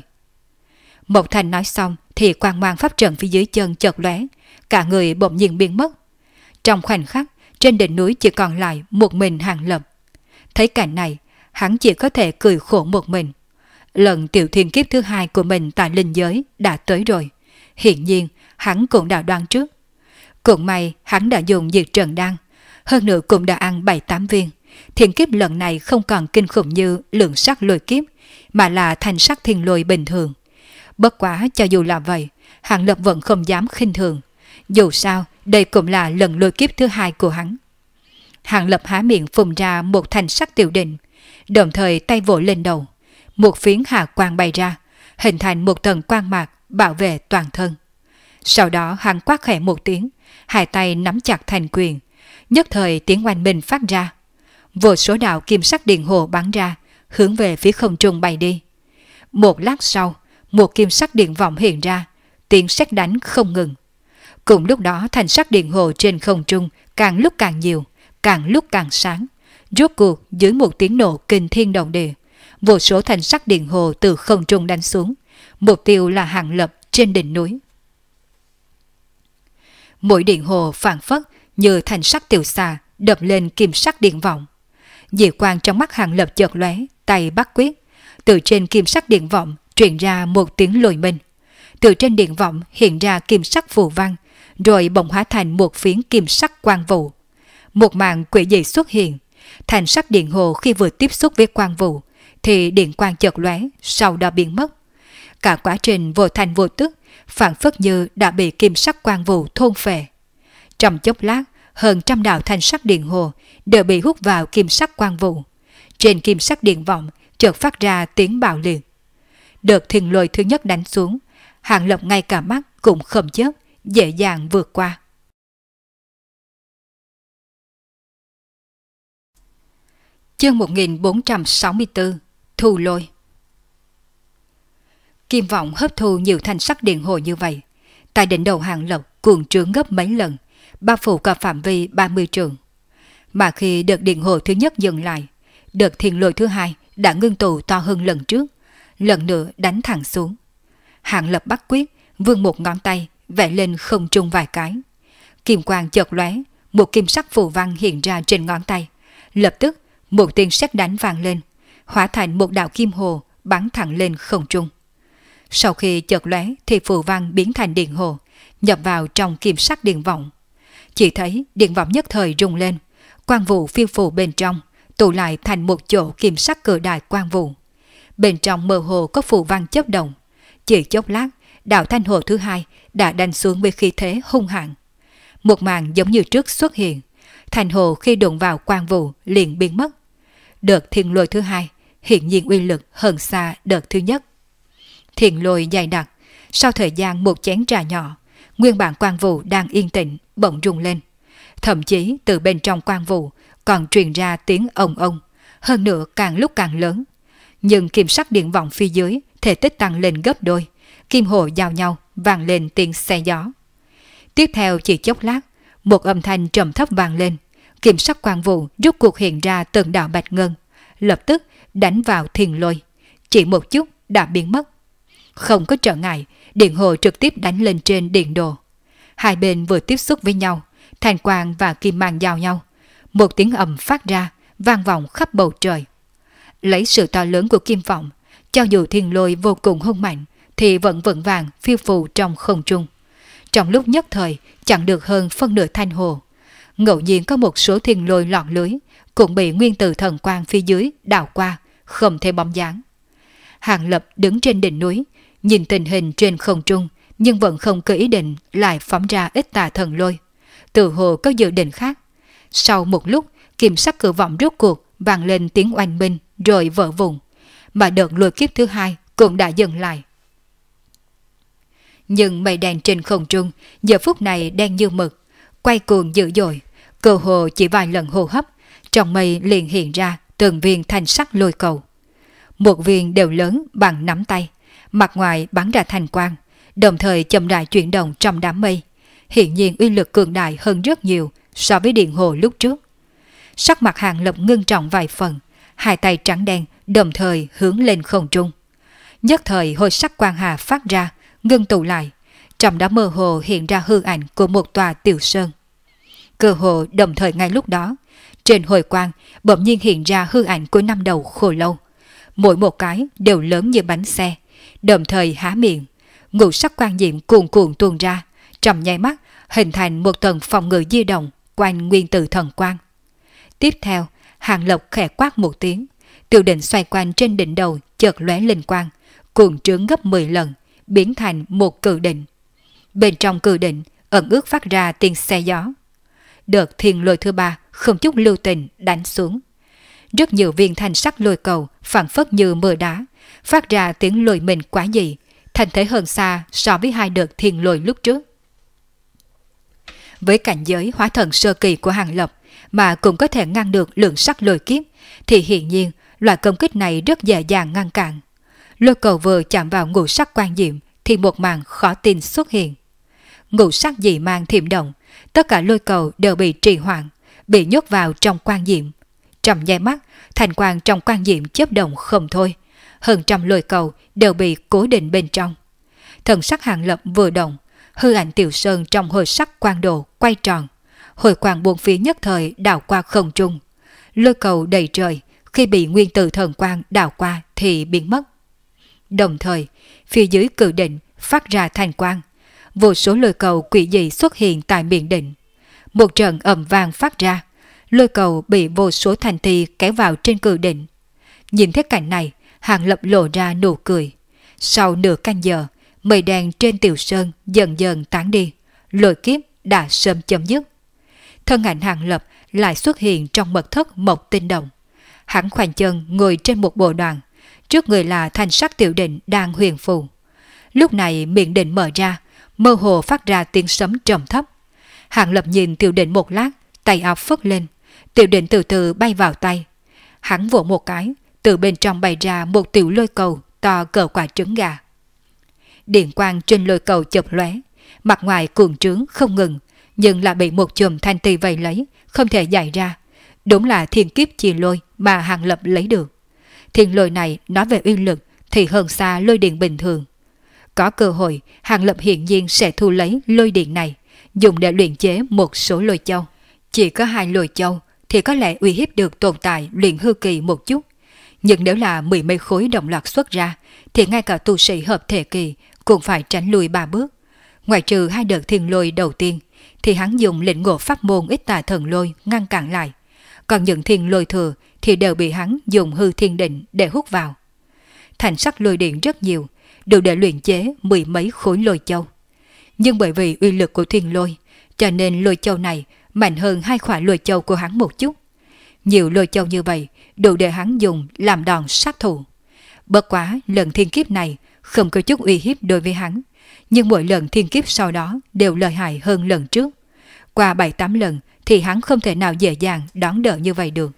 Mộc Thanh nói xong thì quang mang pháp trận phía dưới chân chợt lóe, cả người bỗng nhiên biến mất. Trong khoảnh khắc, trên đỉnh núi chỉ còn lại một mình Hàng Lập. Thấy cảnh này, hắn chỉ có thể cười khổ một mình. Lần tiểu thiên kiếp thứ hai của mình tại linh giới đã tới rồi. Hiển nhiên, hắn cũng đã đoán trước. Cũng may hắn đã dùng diệt trần đan, hơn nữa cũng đã ăn 7-8 viên. Thiên kiếp lần này không còn kinh khủng như lượng sắc lôi kiếp, mà là thanh sắc thiên lôi bình thường. Bất quá cho dù là vậy, Hàng Lập vẫn không dám khinh thường. Dù sao, đây cũng là lần lôi kiếp thứ hai của hắn. Hàng Lập há miệng phun ra một thanh sắc tiểu định, đồng thời tay vỗ lên đầu. Một phiến hà quang bay ra, hình thành một tầng quang mạc bảo vệ toàn thân. Sau đó hắn quát khẽ một tiếng, hai tay nắm chặt thành quyền. Nhất thời tiếng oanh minh phát ra. Vô số đạo kim sắc điện hồ bắn ra, hướng về phía không trung bay đi. Một lát sau, một kim sắc điện vọng hiện ra, tiếng sét đánh không ngừng. Cùng lúc đó thanh sắc điện hồ trên không trung càng lúc càng nhiều, càng lúc càng sáng. Rốt cuộc dưới một tiếng nổ kinh thiên động địa, vô số thanh sắc điện hồ từ không trung đánh xuống. Mục tiêu là Hàng Lập trên đỉnh núi. Mỗi điện hồ phảng phất như thanh sắc tiểu xà đập lên kim sắc điện vọng. Dị quang trong mắt Hàng Lập chợt lóe, tay bắt quyết. Từ trên kim sắc điện vọng truyền ra một tiếng lôi minh. Từ trên điện vọng hiện ra kim sắc phù văn, rồi bỗng hóa thành một phiến kim sắc quang vụ. Một màn quỷ dị xuất hiện. Thanh sắc điện hồ khi vừa tiếp xúc với quang vụ thì điện quang chợt lóe, sau đó biến mất. Cả quá trình vô thành vô tức, phảng phất như đã bị kim sắc quang vụ thôn phệ. Trong chốc lát, hơn trăm đạo thanh sắc điện hồ đều bị hút vào kim sắc quang vụ. Trên kim sắc điện vọng chợt phát ra tiếng bạo liệt. Đợt thiên lôi thứ nhất đánh xuống, Hàng Lập ngay cả mắt cũng không chớp, dễ dàng vượt qua. Chương 1464 Thu lôi. Kim vọng hấp thu nhiều thanh sắc điện hồ như vậy, tại đỉnh đầu Hàng Lập cuồng trướng gấp mấy lần, bao phủ cả phạm vi 30 trượng. Mà khi đợt điện hồ thứ nhất dừng lại, đợt thiên lôi thứ hai đã ngưng tụ to hơn lần trước, lần nữa đánh thẳng xuống. Hàng Lập bắt quyết, vươn một ngón tay vẽ lên không trung vài cái. Kim quang chợt lóe, một kim sắc phù văn hiện ra trên ngón tay. Lập tức một tiếng sét đánh vang lên, hóa thành một đạo kim hồ bắn thẳng lên không trung. Sau khi chợt lóe thì phù văn biến thành điện hồ, nhập vào trong kim sắc điện vọng. Chỉ thấy điện vọng nhất thời rung lên, quang vụ phiêu phù bên trong tụ lại thành một chỗ kim sắc cự đại quang vụ. Bên trong mơ hồ có phù văn chớp động. Chỉ chốc lát, đạo thanh hồ thứ hai đã đánh xuống với khí thế hung hãn. Một màn giống như trước xuất hiện, thành hồ khi đụng vào quang vụ liền biến mất. Đợt thiên lôi thứ hai hiển nhiên uy lực hơn xa đợt thứ nhất. Thiên lôi dày đặc, sau thời gian một chén trà nhỏ, nguyên bản quang vụ đang yên tĩnh bỗng rung lên. Thậm chí từ bên trong quang vụ còn truyền ra tiếng ong ong, hơn nữa càng lúc càng lớn. Nhưng kim sắc điện vọng phía dưới thể tích tăng lên gấp đôi, kim hồ giao nhau vang lên tiếng xe gió. Tiếp theo chỉ chốc lát, một âm thanh trầm thấp vang lên, kim sắc quang vụ rút cuộc hiện ra từng đạo bạch ngân, lập tức đánh vào thiên lôi, chỉ một chút đã biến mất. Không có trở ngại, điện hồ trực tiếp đánh lên trên điện đồ. Hai bên vừa tiếp xúc với nhau, thanh quang và kim mang giao nhau, một tiếng ầm phát ra, vang vọng khắp bầu trời. Lấy sự to lớn của kim vọng, cho dù thiên lôi vô cùng hung mạnh, thì vẫn vững vàng phiêu phù trong không trung. Trong lúc nhất thời, chẳng được hơn phân nửa thanh hồ. Ngẫu nhiên có một số thiên lôi lọt lưới, cũng bị nguyên tử thần quang phía dưới đảo qua, không thấy bóng dáng. Hàng Lập đứng trên đỉnh núi, nhìn tình hình trên không trung, nhưng vẫn không có ý định lại phóng ra ít tà thần lôi. Tự hồ có dự định khác. Sau một lúc, kim sắc cử vọng rốt cuộc vang lên tiếng oanh minh rồi vỡ vụn, mà đợt lôi kiếp thứ hai cũng đã dừng lại. Nhưng mây đen trên không trung giờ phút này đen như mực, quay cuồng dữ dội, cơ hồ chỉ vài lần hô hấp, trong mây liền hiện ra từng viên thanh sắc lôi cầu. Một viên đều lớn bằng nắm tay, mặt ngoài bắn ra thanh quang, đồng thời chậm rãi chuyển động trong đám mây. Hiện nhiên uy lực cường đại hơn rất nhiều so với điện hồ lúc trước. Sắc mặt Hàng Lập ngưng trọng vài phần, hai tay trắng đen đồng thời hướng lên không trung. Nhất thời hồi sắc quang hà phát ra, ngưng tụ lại, trong đó mơ hồ hiện ra hư ảnh của một tòa tiểu sơn. Cơ hồ đồng thời ngay lúc đó, trên hồi quang bỗng nhiên hiện ra hư ảnh của 5 đầu khô lâu, mỗi một cái đều lớn như bánh xe, đồng thời há miệng, ngũ sắc quang diệm cuồn cuộn tuôn ra, trong nháy mắt hình thành một tầng phòng ngự di động quanh nguyên tử thần quang. Tiếp theo, Hàng Lập khẽ quát một tiếng, tiểu định xoay quanh trên đỉnh đầu chợt lóe linh quang, cuồng trướng gấp 10 lần, biến thành một cự định. Bên trong cự định ẩn ước phát ra tiếng xe gió. Đợt thiên lôi thứ ba không chút lưu tình đánh xuống. Rất nhiều viên thanh sắc lôi cầu phảng phất như mưa đá, phát ra tiếng lôi mình quá dị, thành thế hơn xa so với hai đợt thiên lôi lúc trước. Với cảnh giới hóa thần sơ kỳ của Hàng Lập mà cũng có thể ngăn được lượng sắc lôi kiếp, thì hiển nhiên loại công kích này rất dễ dàng ngăn cản. Lôi cầu vừa chạm vào ngũ sắc quang diệm thì một màn khó tin xuất hiện. Ngũ sắc dị mang thiểm động, tất cả lôi cầu đều bị trì hoãn, bị nhốt vào trong quang diệm. Trong nháy mắt, thành quang trong quang diệm chớp động không thôi, hơn trăm lôi cầu đều bị cố định bên trong. Thần sắc Hàng Lập vừa động, hư ảnh tiểu sơn trong hồi sắc quang đồ quay tròn, hồi quang buông phía nhất thời đảo qua không trung. Lôi cầu đầy trời, khi bị nguyên tử thần quang đảo qua thì biến mất. Đồng thời, phía dưới cự định phát ra thanh quang, vô số lôi cầu quỷ dị xuất hiện tại miệng định. Một trận ầm vang phát ra, lôi cầu bị vô số thành thi kéo vào trên cự định. Nhìn thấy cảnh này, Hàng Lập lộ ra nụ cười. Sau nửa canh giờ, mây đen trên tiểu sơn dần dần tán đi, lôi kiếp đã sớm chấm dứt. Thân ảnh Hàng Lập lại xuất hiện trong mật thất Mộc Tinh Động. Hắn khoanh chân ngồi trên một bộ đoàn, trước người là thanh sắc tiểu định đang huyền phù. Lúc này miệng định mở ra, mơ hồ phát ra tiếng sấm trầm thấp. Hàng Lập nhìn tiểu định một lát, tay áo phất lên, tiểu định từ từ bay vào tay. Hắn vỗ một cái, từ bên trong bay ra một tiểu lôi cầu to cỡ quả trứng gà. Điện quang trên lôi cầu chợt lóe, mặt ngoài cuồng trướng không ngừng, nhưng lại bị một chùm thanh ti vây lấy, không thể giải ra. Đúng là thiên kiếp chi lôi mà Hàng Lập lấy được. Thiên lôi này nói về uy lực thì hơn xa lôi điện bình thường. Có cơ hội, Hàng Lập hiện nhiên sẽ thu lấy lôi điện này, dùng để luyện chế một số lôi châu. Chỉ có 2 lôi châu thì có lẽ uy hiếp được tồn tại luyện hư kỳ một chút. Nhưng nếu là 10 mấy khối đồng loạt xuất ra, thì ngay cả tu sĩ hợp thể kỳ cũng phải tránh lùi 3 bước. Ngoài trừ 2 đợt thiên lôi đầu tiên, thì hắn dùng lĩnh ngộ pháp môn ít tà thần lôi ngăn cản lại. Còn những thiên lôi thừa thì đều bị hắn dùng hư thiên định để hút vào. Thành sắc lôi điện rất nhiều, đủ để luyện chế 10 mấy khối lôi châu. Nhưng bởi vì uy lực của thiên lôi, cho nên lôi châu này mạnh hơn 2 khỏa lôi châu của hắn một chút. Nhiều lôi châu như vậy đủ để hắn dùng làm đòn sát thủ. Bất quá lần thiên kiếp này không có chút uy hiếp đối với hắn, nhưng mỗi lần thiên kiếp sau đó đều lợi hại hơn lần trước. Qua 7-8 lần thì hắn không thể nào dễ dàng đón đỡ như vậy được.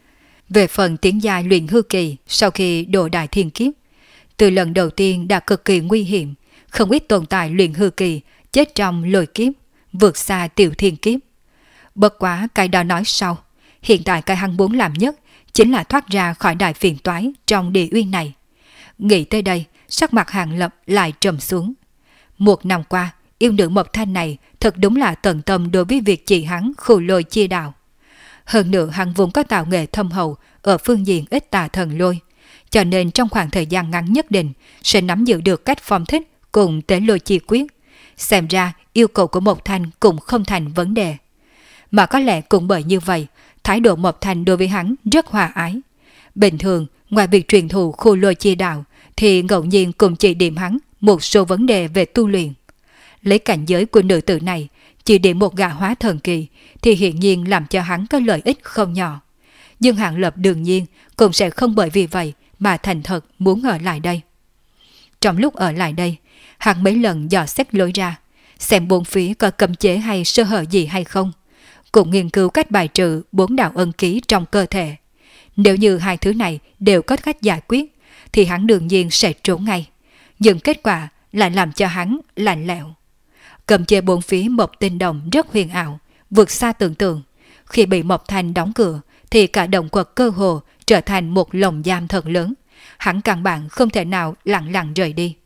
Về phần tiến giai luyện hư kỳ sau khi độ đại thiên kiếp, từ lần đầu tiên đã cực kỳ nguy hiểm, không ít tồn tại luyện hư kỳ chết trong lôi kiếp, vượt xa tiểu thiên kiếp. Bất quá cái đó nói sau, hiện tại cái hắn muốn làm nhất chính là thoát ra khỏi đại phiền toái trong địa uyên này. Nghĩ tới đây, sắc mặt Hàng Lập lại trầm xuống. Một năm qua, yêu nữ Mộc Thanh này thật đúng là tận tâm đối với việc chỉ hắn khu lôi chia đạo. Hơn nữa hắn vốn có tạo nghệ thâm hậu ở phương diện ít tà thần lôi, cho nên trong khoảng thời gian ngắn nhất định sẽ nắm giữ được cách phong thích cùng tế lôi chi quyết. Xem ra yêu cầu của Mộc Thanh cũng không thành vấn đề. Mà có lẽ cũng bởi như vậy, thái độ Mộc Thanh đối với hắn rất hòa ái. Bình thường, ngoài việc truyền thụ khu lôi chi đạo, thì ngẫu nhiên cũng chỉ điểm hắn một số vấn đề về tu luyện. Lấy cảnh giới của nữ tử này, chỉ điểm một gã hóa thần kỳ thì hiển nhiên làm cho hắn có lợi ích không nhỏ. Nhưng Hàng Lập đương nhiên cũng sẽ không bởi vì vậy mà thành thật muốn ở lại đây. Trong lúc ở lại đây, hắn mấy lần dò xét lối ra, xem bốn phía có cấm chế hay sơ hở gì hay không, cũng nghiên cứu cách bài trừ 4 đạo ân ký trong cơ thể. Nếu như hai thứ này đều có cách giải quyết, thì hắn đương nhiên sẽ trốn ngay. Nhưng kết quả lại làm cho hắn lạnh lẽo. Cấm chế bốn phía Mộc Tinh Động rất huyền ảo, vượt xa tưởng tượng. Khi bị Mộc Thanh đóng cửa, thì cả động quật cơ hồ trở thành một lồng giam thật lớn. Hắn căn bản không thể nào lặng lặng rời đi.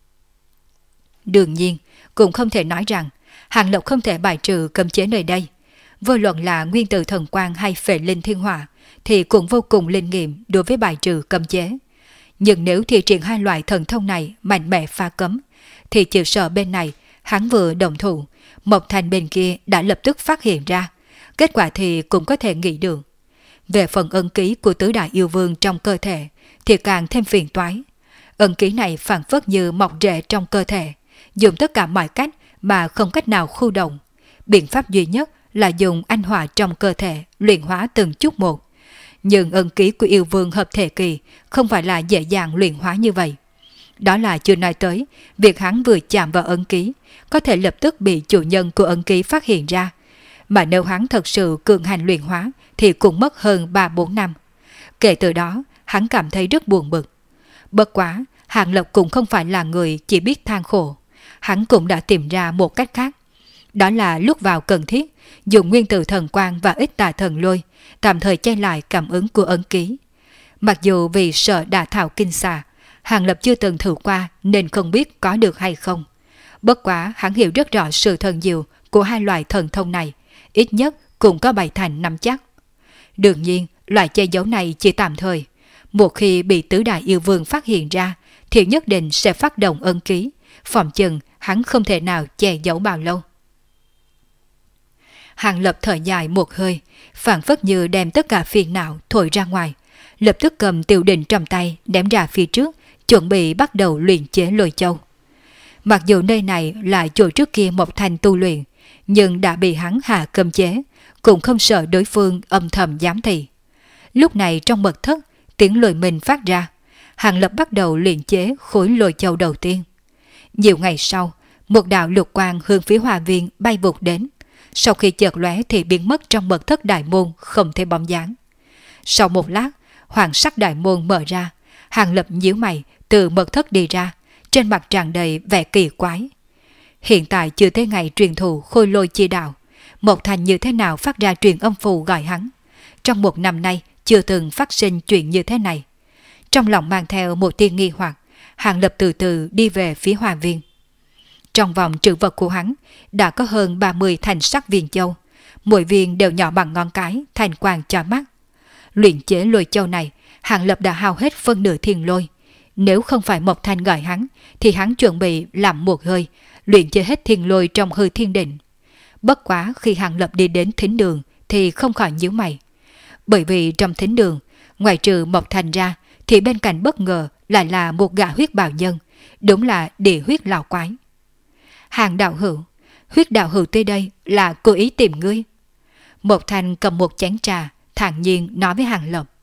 Đương nhiên, cũng không thể nói rằng Hàng Lập không thể bài trừ cấm chế nơi đây. Vô luận là nguyên tử thần quang hay phệ linh thiên hỏa, thì cũng vô cùng linh nghiệm đối với bài trừ cấm chế. Nhưng nếu thi triển hai loại thần thông này mạnh mẽ phá cấm, thì chịu sợ bên này hắn vừa động thủ, Mộc Thanh bên kia đã lập tức phát hiện ra. Kết quả thì cũng có thể nghĩ được. Về phần ân ký của tứ đại yêu vương trong cơ thể thì càng thêm phiền toái. Ân ký này phản phất như mọc rễ trong cơ thể, dùng tất cả mọi cách mà không cách nào khu động. Biện pháp duy nhất là dùng anh hỏa trong cơ thể luyện hóa từng chút một. Nhưng ân ký của yêu vương hợp thể kỳ không phải là dễ dàng luyện hóa như vậy. Đó là chưa nói tới việc hắn vừa chạm vào ân ký có thể lập tức bị chủ nhân của ân ký phát hiện ra. Mà nếu hắn thật sự cường hành luyện hóa thì cũng mất hơn 3-4 năm. Kể từ đó, hắn cảm thấy rất buồn bực. Bất quá, Hàng Lập cũng không phải là người chỉ biết than khổ. Hắn cũng đã tìm ra một cách khác. Đó là lúc vào cần thiết, dùng nguyên tử thần quang và ít tà thần lôi, tạm thời che lại cảm ứng của ấn ký. Mặc dù vì sợ đả thảo kinh xà, Hàng Lập chưa từng thử qua nên không biết có được hay không. Bất quá hắn hiểu rất rõ sự thần diệu của hai loại thần thông này, ít nhất cũng có 7 thành 5 chắc. Đương nhiên, loại che giấu này chỉ tạm thời. Một khi bị tứ đại yêu vương phát hiện ra, thì nhất định sẽ phát động ân ký, phòng chừng hắn không thể nào che giấu bao lâu. Hàng Lập thở dài một hơi, phảng phất như đem tất cả phiền não thổi ra ngoài, lập tức cầm tiểu đỉnh trong tay ném ra phía trước, chuẩn bị bắt đầu luyện chế lôi châu. Mặc dù nơi này là chỗ trước kia Mộc Thanh tu luyện, nhưng đã bị hắn hạ cấm chế, cũng không sợ đối phương âm thầm giám thị. Lúc này trong mật thất, tiếng lôi mình phát ra, Hàng Lập bắt đầu luyện chế khối lôi châu đầu tiên. Nhiều ngày sau, một đạo lục quang hướng phía hòa viên bay vụt đến. Sau khi chợt lóe thì biến mất trong mật thất đại môn không thấy bóng dáng. Sau một lát, hoàng sắc đại môn mở ra, Hàng Lập nhíu mày từ mật thất đi ra, trên mặt tràn đầy vẻ kỳ quái. Hiện tại chưa tới ngày truyền thụ khôi lôi chi đạo, Mộc Thanh như thế nào phát ra truyền âm phù gọi hắn. Trong một năm nay chưa từng phát sinh chuyện như thế này. Trong lòng mang theo một tia nghi hoặc, Hàng Lập từ từ đi về phía hòa viên. Trong vòng trữ vật của hắn đã có hơn 30 thành sắc viên châu, mỗi viên đều nhỏ bằng ngón cái, thành quang cho mắt. Luyện chế lôi châu này, Hàng Lập đã hao hết phân nửa thiên lôi. Nếu không phải Mộc Thanh gọi hắn, thì hắn chuẩn bị làm một hơi, luyện chế hết thiên lôi trong hư thiên định. Bất quá khi Hàng Lập đi đến thính đường thì không khỏi nhíu mày. Bởi vì trong thính đường, ngoài trừ Mộc Thanh ra, thì bên cạnh bất ngờ lại là một gã huyết bào nhân, đúng là địa huyết lão quái. Hàng đạo hữu, huyết đạo hữu tới đây là cố ý tìm ngươi. Mộc Thanh cầm một chén trà, thản nhiên nói với Hàng Lập.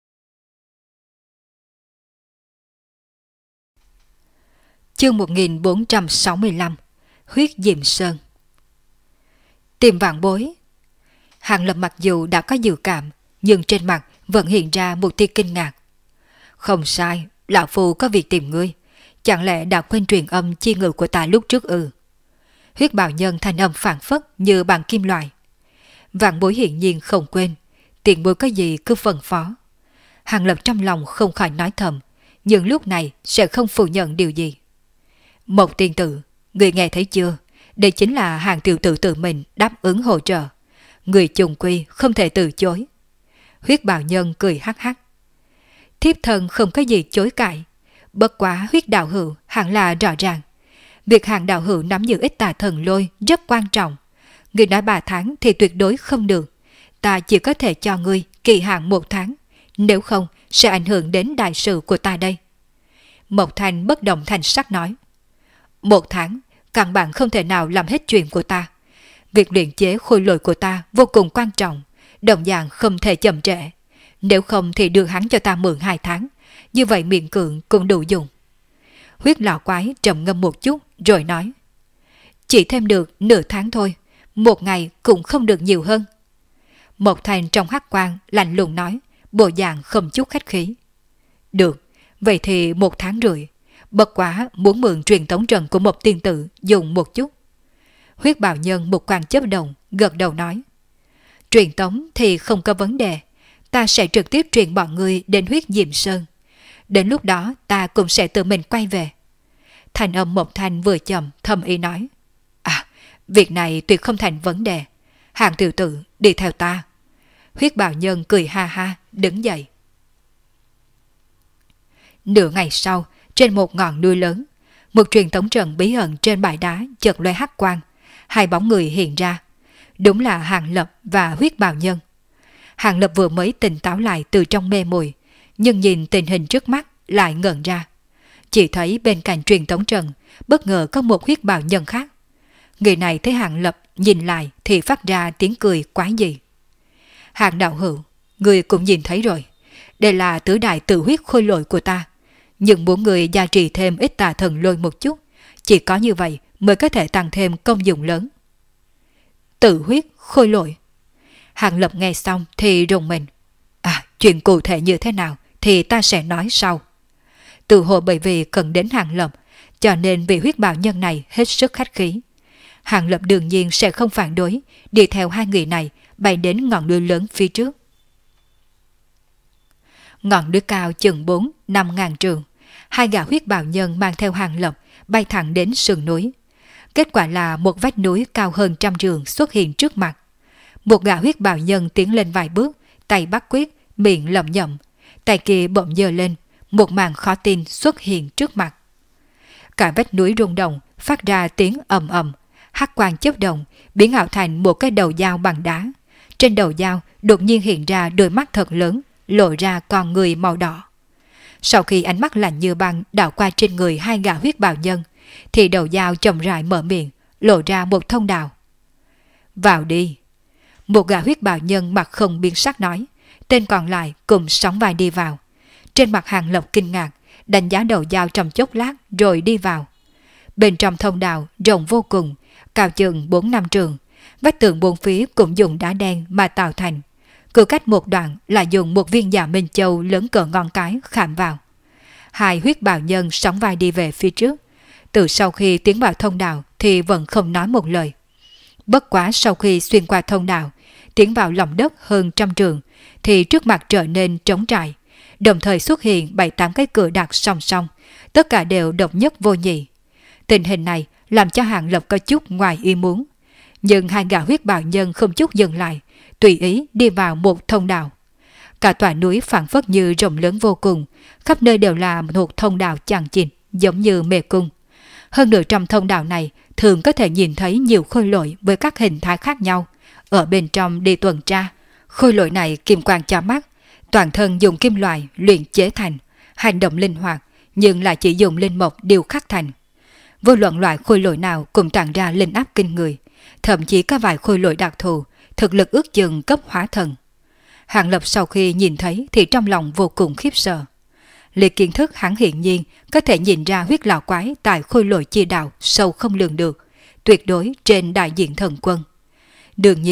Chương 1465, huyết diệm sơn. Tìm vạn bối. Hàng Lập mặc dù đã có dự cảm, nhưng trên mặt vẫn hiện ra một tia kinh ngạc. Không sai, lão phu có việc tìm ngươi. Chẳng lẽ đã quên truyền âm chi ngự của ta lúc trước ư? Huyết bào nhân thanh âm phảng phất như bằng kim loại. Vạn Bối hiển nhiên không quên, tiền bối có gì cứ phân phó. Hàng Lập trong lòng không khỏi nói thầm, nhưng lúc này sẽ không phủ nhận điều gì. Một tiên tử, người nghe thấy chưa? Đây chính là Hàng tiểu tử tự mình đáp ứng hỗ trợ. Người chung quy không thể từ chối. Huyết bào nhân cười hắc hắc. Thiếp thân không có gì chối cãi. Bất quá huyết đạo hữu hẳn là rõ ràng. Việc Hàng đạo hữu nắm giữ ít tà thần lôi rất quan trọng. Người nói 3 tháng thì tuyệt đối không được. Ta chỉ có thể cho ngươi kỳ hạn 1 tháng. Nếu không sẽ ảnh hưởng đến đại sự của ta đây. Mộc Thanh bất động thanh sắc nói. 1 tháng, căn bản không thể nào làm hết chuyện của ta. Việc luyện chế khôi lỗi của ta vô cùng quan trọng, đồng dạng không thể chậm trễ. Nếu không thì đưa hắn cho ta mượn 2 tháng, như vậy miễn cưỡng cũng đủ dùng. Huyết lão quái trầm ngâm một chút rồi nói. Chỉ thêm được nửa tháng thôi, 1 ngày cũng không được nhiều hơn. Mộc Thanh trong hắc quang lạnh lùng nói, bộ dạng không chút khách khí. Được, vậy thì 1 tháng rưỡi. Bất quá muốn mượn truyền tống trận của một tiên tử dùng một chút. Huyết bào nhân một quan chấp động, gật đầu nói. Truyền tống thì không có vấn đề. Ta sẽ trực tiếp truyền bọn ngươi đến huyết Diệm Sơn. Đến lúc đó ta cũng sẽ tự mình quay về. Thành âm Mộc Thanh vừa chậm thầm ý nói. À, việc này tuyệt không thành vấn đề. Hàng tiểu tử đi theo ta. Huyết bào nhân cười ha ha, đứng dậy. Nửa ngày sau, trên một ngọn núi lớn, một truyền tống trận bí ẩn trên bãi đá chợt lóe hắc quang, 2 bóng người hiện ra. Đúng là Hàng Lập và huyết bào nhân. Hàng Lập vừa mới tỉnh táo lại từ trong mê muội, nhưng nhìn tình hình trước mắt lại ngẩn ra. Chỉ thấy bên cạnh truyền tống trận bất ngờ có một huyết bào nhân khác. Người này thấy Hàng Lập nhìn lại thì phát ra tiếng cười quái dị. Hàng đạo hữu, người cũng nhìn thấy rồi. Đây là tứ đại tự huyết khôi lỗi của ta. Nhưng muốn người gia trì thêm ít tà thần lôi một chút, chỉ có như vậy mới có thể tăng thêm công dụng lớn. Tự huyết khôi lỗi. Hàng Lập nghe xong thì rùng mình. À, chuyện cụ thể như thế nào thì ta sẽ nói sau. Từ hồi bởi vì cần đến Hàng Lập, cho nên vị huyết bào nhân này hết sức khách khí. Hàng Lập đương nhiên sẽ không phản đối, đi theo 2 người này bay đến ngọn núi lớn phía trước. Ngọn núi cao chừng 4-5 ngàn trường. 2 gã huyết bào nhân mang theo Hàng Lập bay thẳng đến sườn núi. Kết quả là một vách núi cao hơn 100 trường xuất hiện trước mặt. Một gã huyết bào nhân tiến lên vài bước, tay bắt quyết, miệng lẩm nhẩm, tay kia bỗng giơ lên, một màn khó tin xuất hiện trước mặt. Cả vách núi rung động, phát ra tiếng ầm ầm, hắc quang chớp động, biến ảo thành một cái đầu dao bằng đá. Trên đầu dao đột nhiên hiện ra đôi mắt thật lớn, lộ ra con người màu đỏ. Sau khi ánh mắt lạnh như băng đảo qua trên người 2 gã huyết bào nhân, thì đầu dao chậm rãi mở miệng, lộ ra một thông đạo. Vào đi. Một gã huyết bào nhân mặt không biến sắc nói, tên còn lại cùng sóng vai đi vào. Trên mặt Hàng Lập kinh ngạc, đánh giá đầu dao trong chốc lát rồi đi vào. Bên trong thông đạo rộng vô cùng, cao chừng 4-5 trường, vách tường bốn phía cũng dùng đá đen mà tạo thành. Cứ cách một đoạn là dùng một viên dạ minh châu lớn cỡ ngón cái khảm vào. 2 huyết bào nhân sóng vai đi về phía trước. Từ sau khi tiến vào thông đạo thì vẫn không nói một lời. Bất quá sau khi xuyên qua thông đạo, tiến vào lòng đất hơn 100 trường, thì trước mặt trở nên trống trải. Đồng thời xuất hiện 7-8 cái cửa đặt song song, tất cả đều độc nhất vô nhị. Tình hình này làm cho Hàng Lập có chút ngoài ý muốn. Nhưng 2 gã huyết bào nhân không chút dừng lại, tùy ý đi vào một thông đạo. Cả tòa núi phảng phất như rộng lớn vô cùng, khắp nơi đều là một thông đạo chằng chịt giống như mê cung. Hơn nữa trong thông đạo này thường có thể nhìn thấy nhiều khôi lỗi với các hình thái khác nhau. Ở bên trong đi tuần tra, khôi lỗi này kim quang chói mắt, toàn thân dùng kim loại luyện chế thành, hành động linh hoạt nhưng lại chỉ dùng linh mộc điêu khắc thành. Vô luận loại khôi lỗi nào cũng tản ra linh áp kinh người, thậm chí có vài khôi lỗi đặc thù, thực lực ước chừng cấp hóa thần. Hàng Lập sau khi nhìn thấy thì trong lòng vô cùng khiếp sợ. Liệt kiến thức hắn hiển nhiên có thể nhìn ra huyết lão quái tại khôi lỗi chi đạo sâu không lường được, tuyệt đối trên đại diện thần quân. Đương nhiên,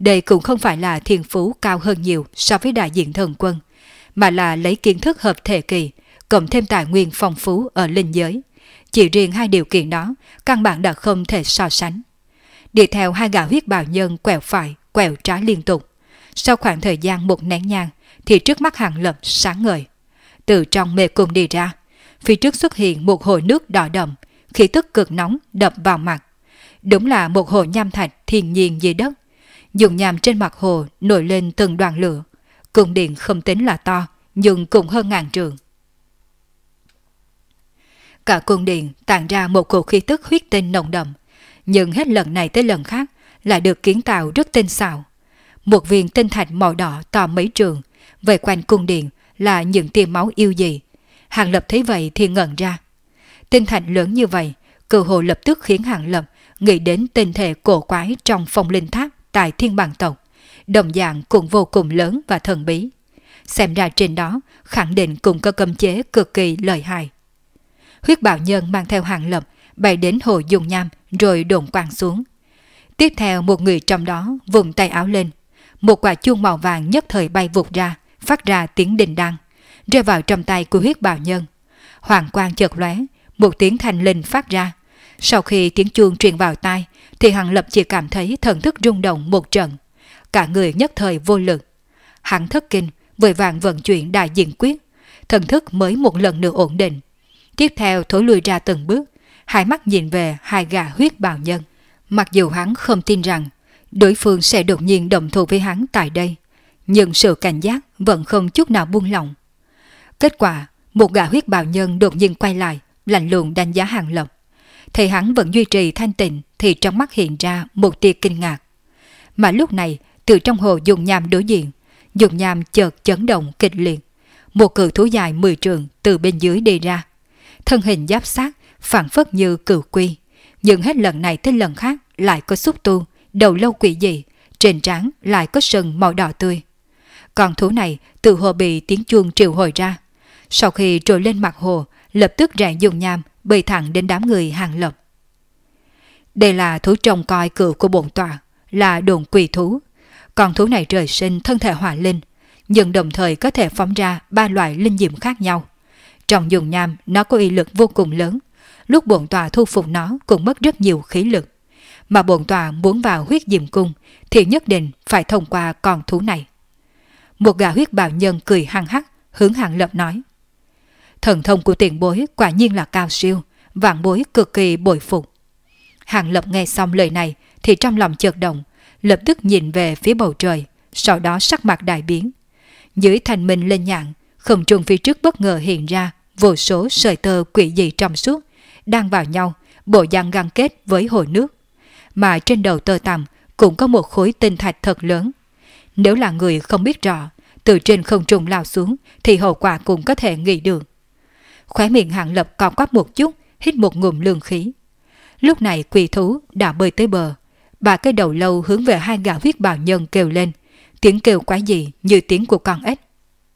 Đây cũng không phải là thiên phú cao hơn nhiều so với đại diện thần quân, mà là lấy kiến thức hợp thể kỳ, cộng thêm tài nguyên phong phú ở linh giới. Chỉ riêng hai điều kiện đó, căn bản đã không thể so sánh. Đi theo hai gã huyết bào nhân quẹo phải, quẹo trái liên tục. Sau khoảng thời gian một nén nhang, thì trước mắt Hàng Lập sáng ngời. Từ trong mê cung đi ra, phía trước xuất hiện một hồ nước đỏ đậm, khí tức cực nóng đập vào mặt. Đúng là một hồ nham thạch thiên nhiên dưới đất. Dùng nham trên mặt hồ nổi lên từng đoàn lửa. Cung điện không tính là to, nhưng cũng hơn 1000 trượng. Cả cung điện tản ra một cổ khí tức huyết tinh nồng đậm, nhưng hết lần này tới lần khác lại được kiến tạo rất tinh xảo. Một viên tinh thạch màu đỏ to mấy trượng, vây quanh cung điện là những tia máu yêu dị. Hàng Lập thấy vậy thì ngẩn ra. Tinh thạch lớn như vậy, cơ hồ lập tức khiến Hàng Lập nghĩ đến tinh thể cổ quái trong phong linh tháp tại Thiên Bằng tộc, đồng dạng cũng vô cùng lớn và thần bí. Xem ra trên đó khẳng định cũng có cấm chế cực kỳ lợi hại. Huyết bào nhân mang theo Hàng Lập bay đến hồ dung nham rồi đồn quang xuống. Tiếp theo một người trong đó vùng tay áo lên, một quả chuông màu vàng nhất thời bay vụt ra, phát ra tiếng đình đăng, rơi vào trong tay của huyết bào nhân. Hoàng quang chợt lóe, một tiếng thanh linh phát ra. Sau khi tiếng chuông truyền vào tai, thì Hàng Lập chỉ cảm thấy thần thức rung động một trận, cả người nhất thời vô lực. Hắn thất kinh, vội vàng vận chuyển đại diện quyết, thần thức mới một lần nữa ổn định. Tiếp theo thối lùi ra từng bước, hai mắt nhìn về hai gã huyết bào nhân. Mặc dù hắn không tin rằng đối phương sẽ đột nhiên động thủ với hắn tại đây, nhưng sự cảnh giác vẫn không chút nào buông lỏng. Kết quả, một gã huyết bào nhân đột nhiên quay lại, lạnh lùng đánh giá Hàng Lập. Thấy hắn vẫn duy trì thanh tịnh thì trong mắt hiện ra một tia kinh ngạc. Mà lúc này, từ trong hồ dung nham đối diện, dung nham chợt chấn động kịch liệt. Một cự thú dài 10 trượng từ bên dưới đi ra. Thân hình giáp xác, phảng phất như cừu quy. Nhưng hết lần này tới lần khác lại có xúc tu, đầu lâu quỷ dị, trên trán lại có sừng màu đỏ tươi. Con thú này từ hồ bị tiếng chuông triệu hồi ra. Sau khi trồi lên mặt hồ, lập tức rẽ dung nham, bay thẳng đến đám người Hàng Lập. Đây là thú trông coi cừu của bổn tọa, là đồn quỷ thú. Con thú này trời sinh thân thể hỏa linh, nhưng đồng thời có thể phóng ra 3 loại linh diệm khác nhau. Trong dung nham nó có uy lực vô cùng lớn, lúc bổn tọa thu phục nó cũng mất rất nhiều khí lực. Mà bổn tọa muốn vào huyết diệm cung thì nhất định phải thông qua con thú này. Một gã huyết bào nhân cười hăng hắc hướng Hàng Lập nói. Thần thông của tiền bối quả nhiên là cao siêu, vạn bối cực kỳ bội phục. Hàng Lập nghe xong lời này thì trong lòng chợt động, lập tức nhìn về phía bầu trời, sau đó sắc mặt đại biến. Dưới thanh minh lên nhạn, không trung phía trước bất ngờ hiện ra vô số sợi tơ quỷ dị trong suốt, đang vào nhau, bộ dạng gắn kết với hồ nước. Mà trên đầu tơ tằm cũng có một khối tinh thạch thật lớn. Nếu là người không biết rõ, từ trên không trung lao xuống thì hậu quả cũng có thể nghĩ được. Khóe miệng Hàng Lập cong quắp một chút, hít một ngụm lương khí. Lúc này quỷ thú đã bơi tới bờ, 3 cái đầu lâu hướng về hai gã huyết bào nhân kêu lên, tiếng kêu quái dị như tiếng của con ếch.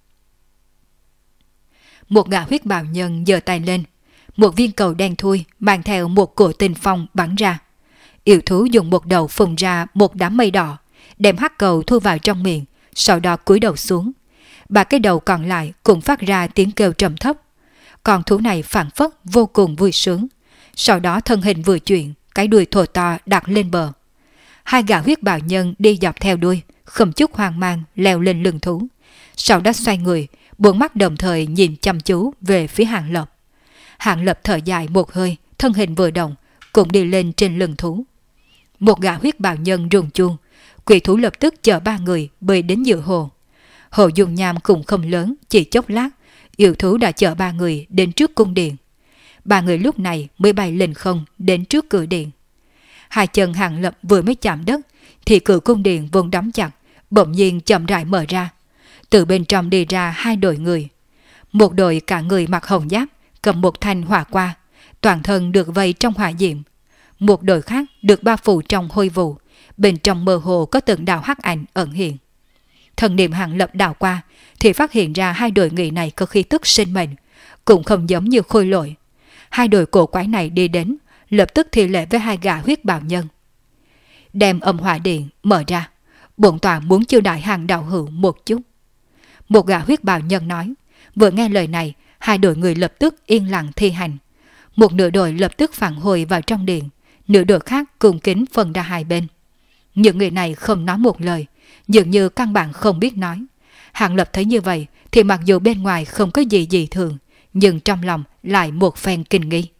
Một gã huyết bào nhân giơ tay lên, một viên cầu đen thui mang theo một cổ tinh phong bắn ra. Yêu thú dùng một đầu phun ra một đám mây đỏ, đem hắc cầu thu vào trong miệng, sau đó cúi đầu xuống. 3 cái đầu còn lại cũng phát ra tiếng kêu trầm thấp. Con thú này phảng phất vô cùng vui sướng. Sau đó thân hình vừa chuyển, cái đuôi thổ to đặt lên bờ. Hai gã huyết bào nhân đi dọc theo đuôi, không chút hoang mang leo lên lưng thú. Sau đó xoay người, bốn mắt đồng thời nhìn chăm chú về phía Hàng Lập. Hàng Lập thở dài một hơi, thân hình vừa động, cũng đi lên trên lưng thú. Một gã huyết bào nhân rung chuông, quỷ thú lập tức chở 3 người bơi đến giữa hồ. Hồ dung nham cũng không lớn, chỉ chốc lát, yêu thú đã chở 3 người đến trước cung điện. 3 người lúc này mới bay lên không đến trước cửa điện. Hai chân Hàng Lập vừa mới chạm đất thì cửa cung điện vốn đóng chặt, bỗng nhiên chậm rãi mở ra. Từ bên trong đi ra 2 đội người. Một đội cả người mặc hồng giáp, cầm một thanh hỏa qua, toàn thân được vây trong hỏa diệm. Một đội khác được bao phủ trong hôi vụ, bên trong mơ hồ có từng đạo hắc ảnh ẩn hiện. Thần niệm Hàng Lập đảo qua thì phát hiện ra 2 đội người này có khí tức sinh mệnh, cũng không giống như khôi lỗi. 2 đội cổ quái này đi đến, lập tức thi lễ với 2 gã huyết bào nhân. Đem âm hỏa điện mở ra, bổn tọa muốn chiêu đãi hàng đạo hữu một chút. Một gã huyết bào nhân nói. Vừa nghe lời này, hai đội người lập tức yên lặng thi hành. Một nửa đội lập tức phản hồi vào trong điện, nửa đội khác cùng kính phân ra hai bên. Những người này không nói một lời, dường như căn bản không biết nói. Hàng Lập thấy như vậy thì mặc dù bên ngoài không có gì dị thường, nhưng trong lòng lại một phen kinh nghi.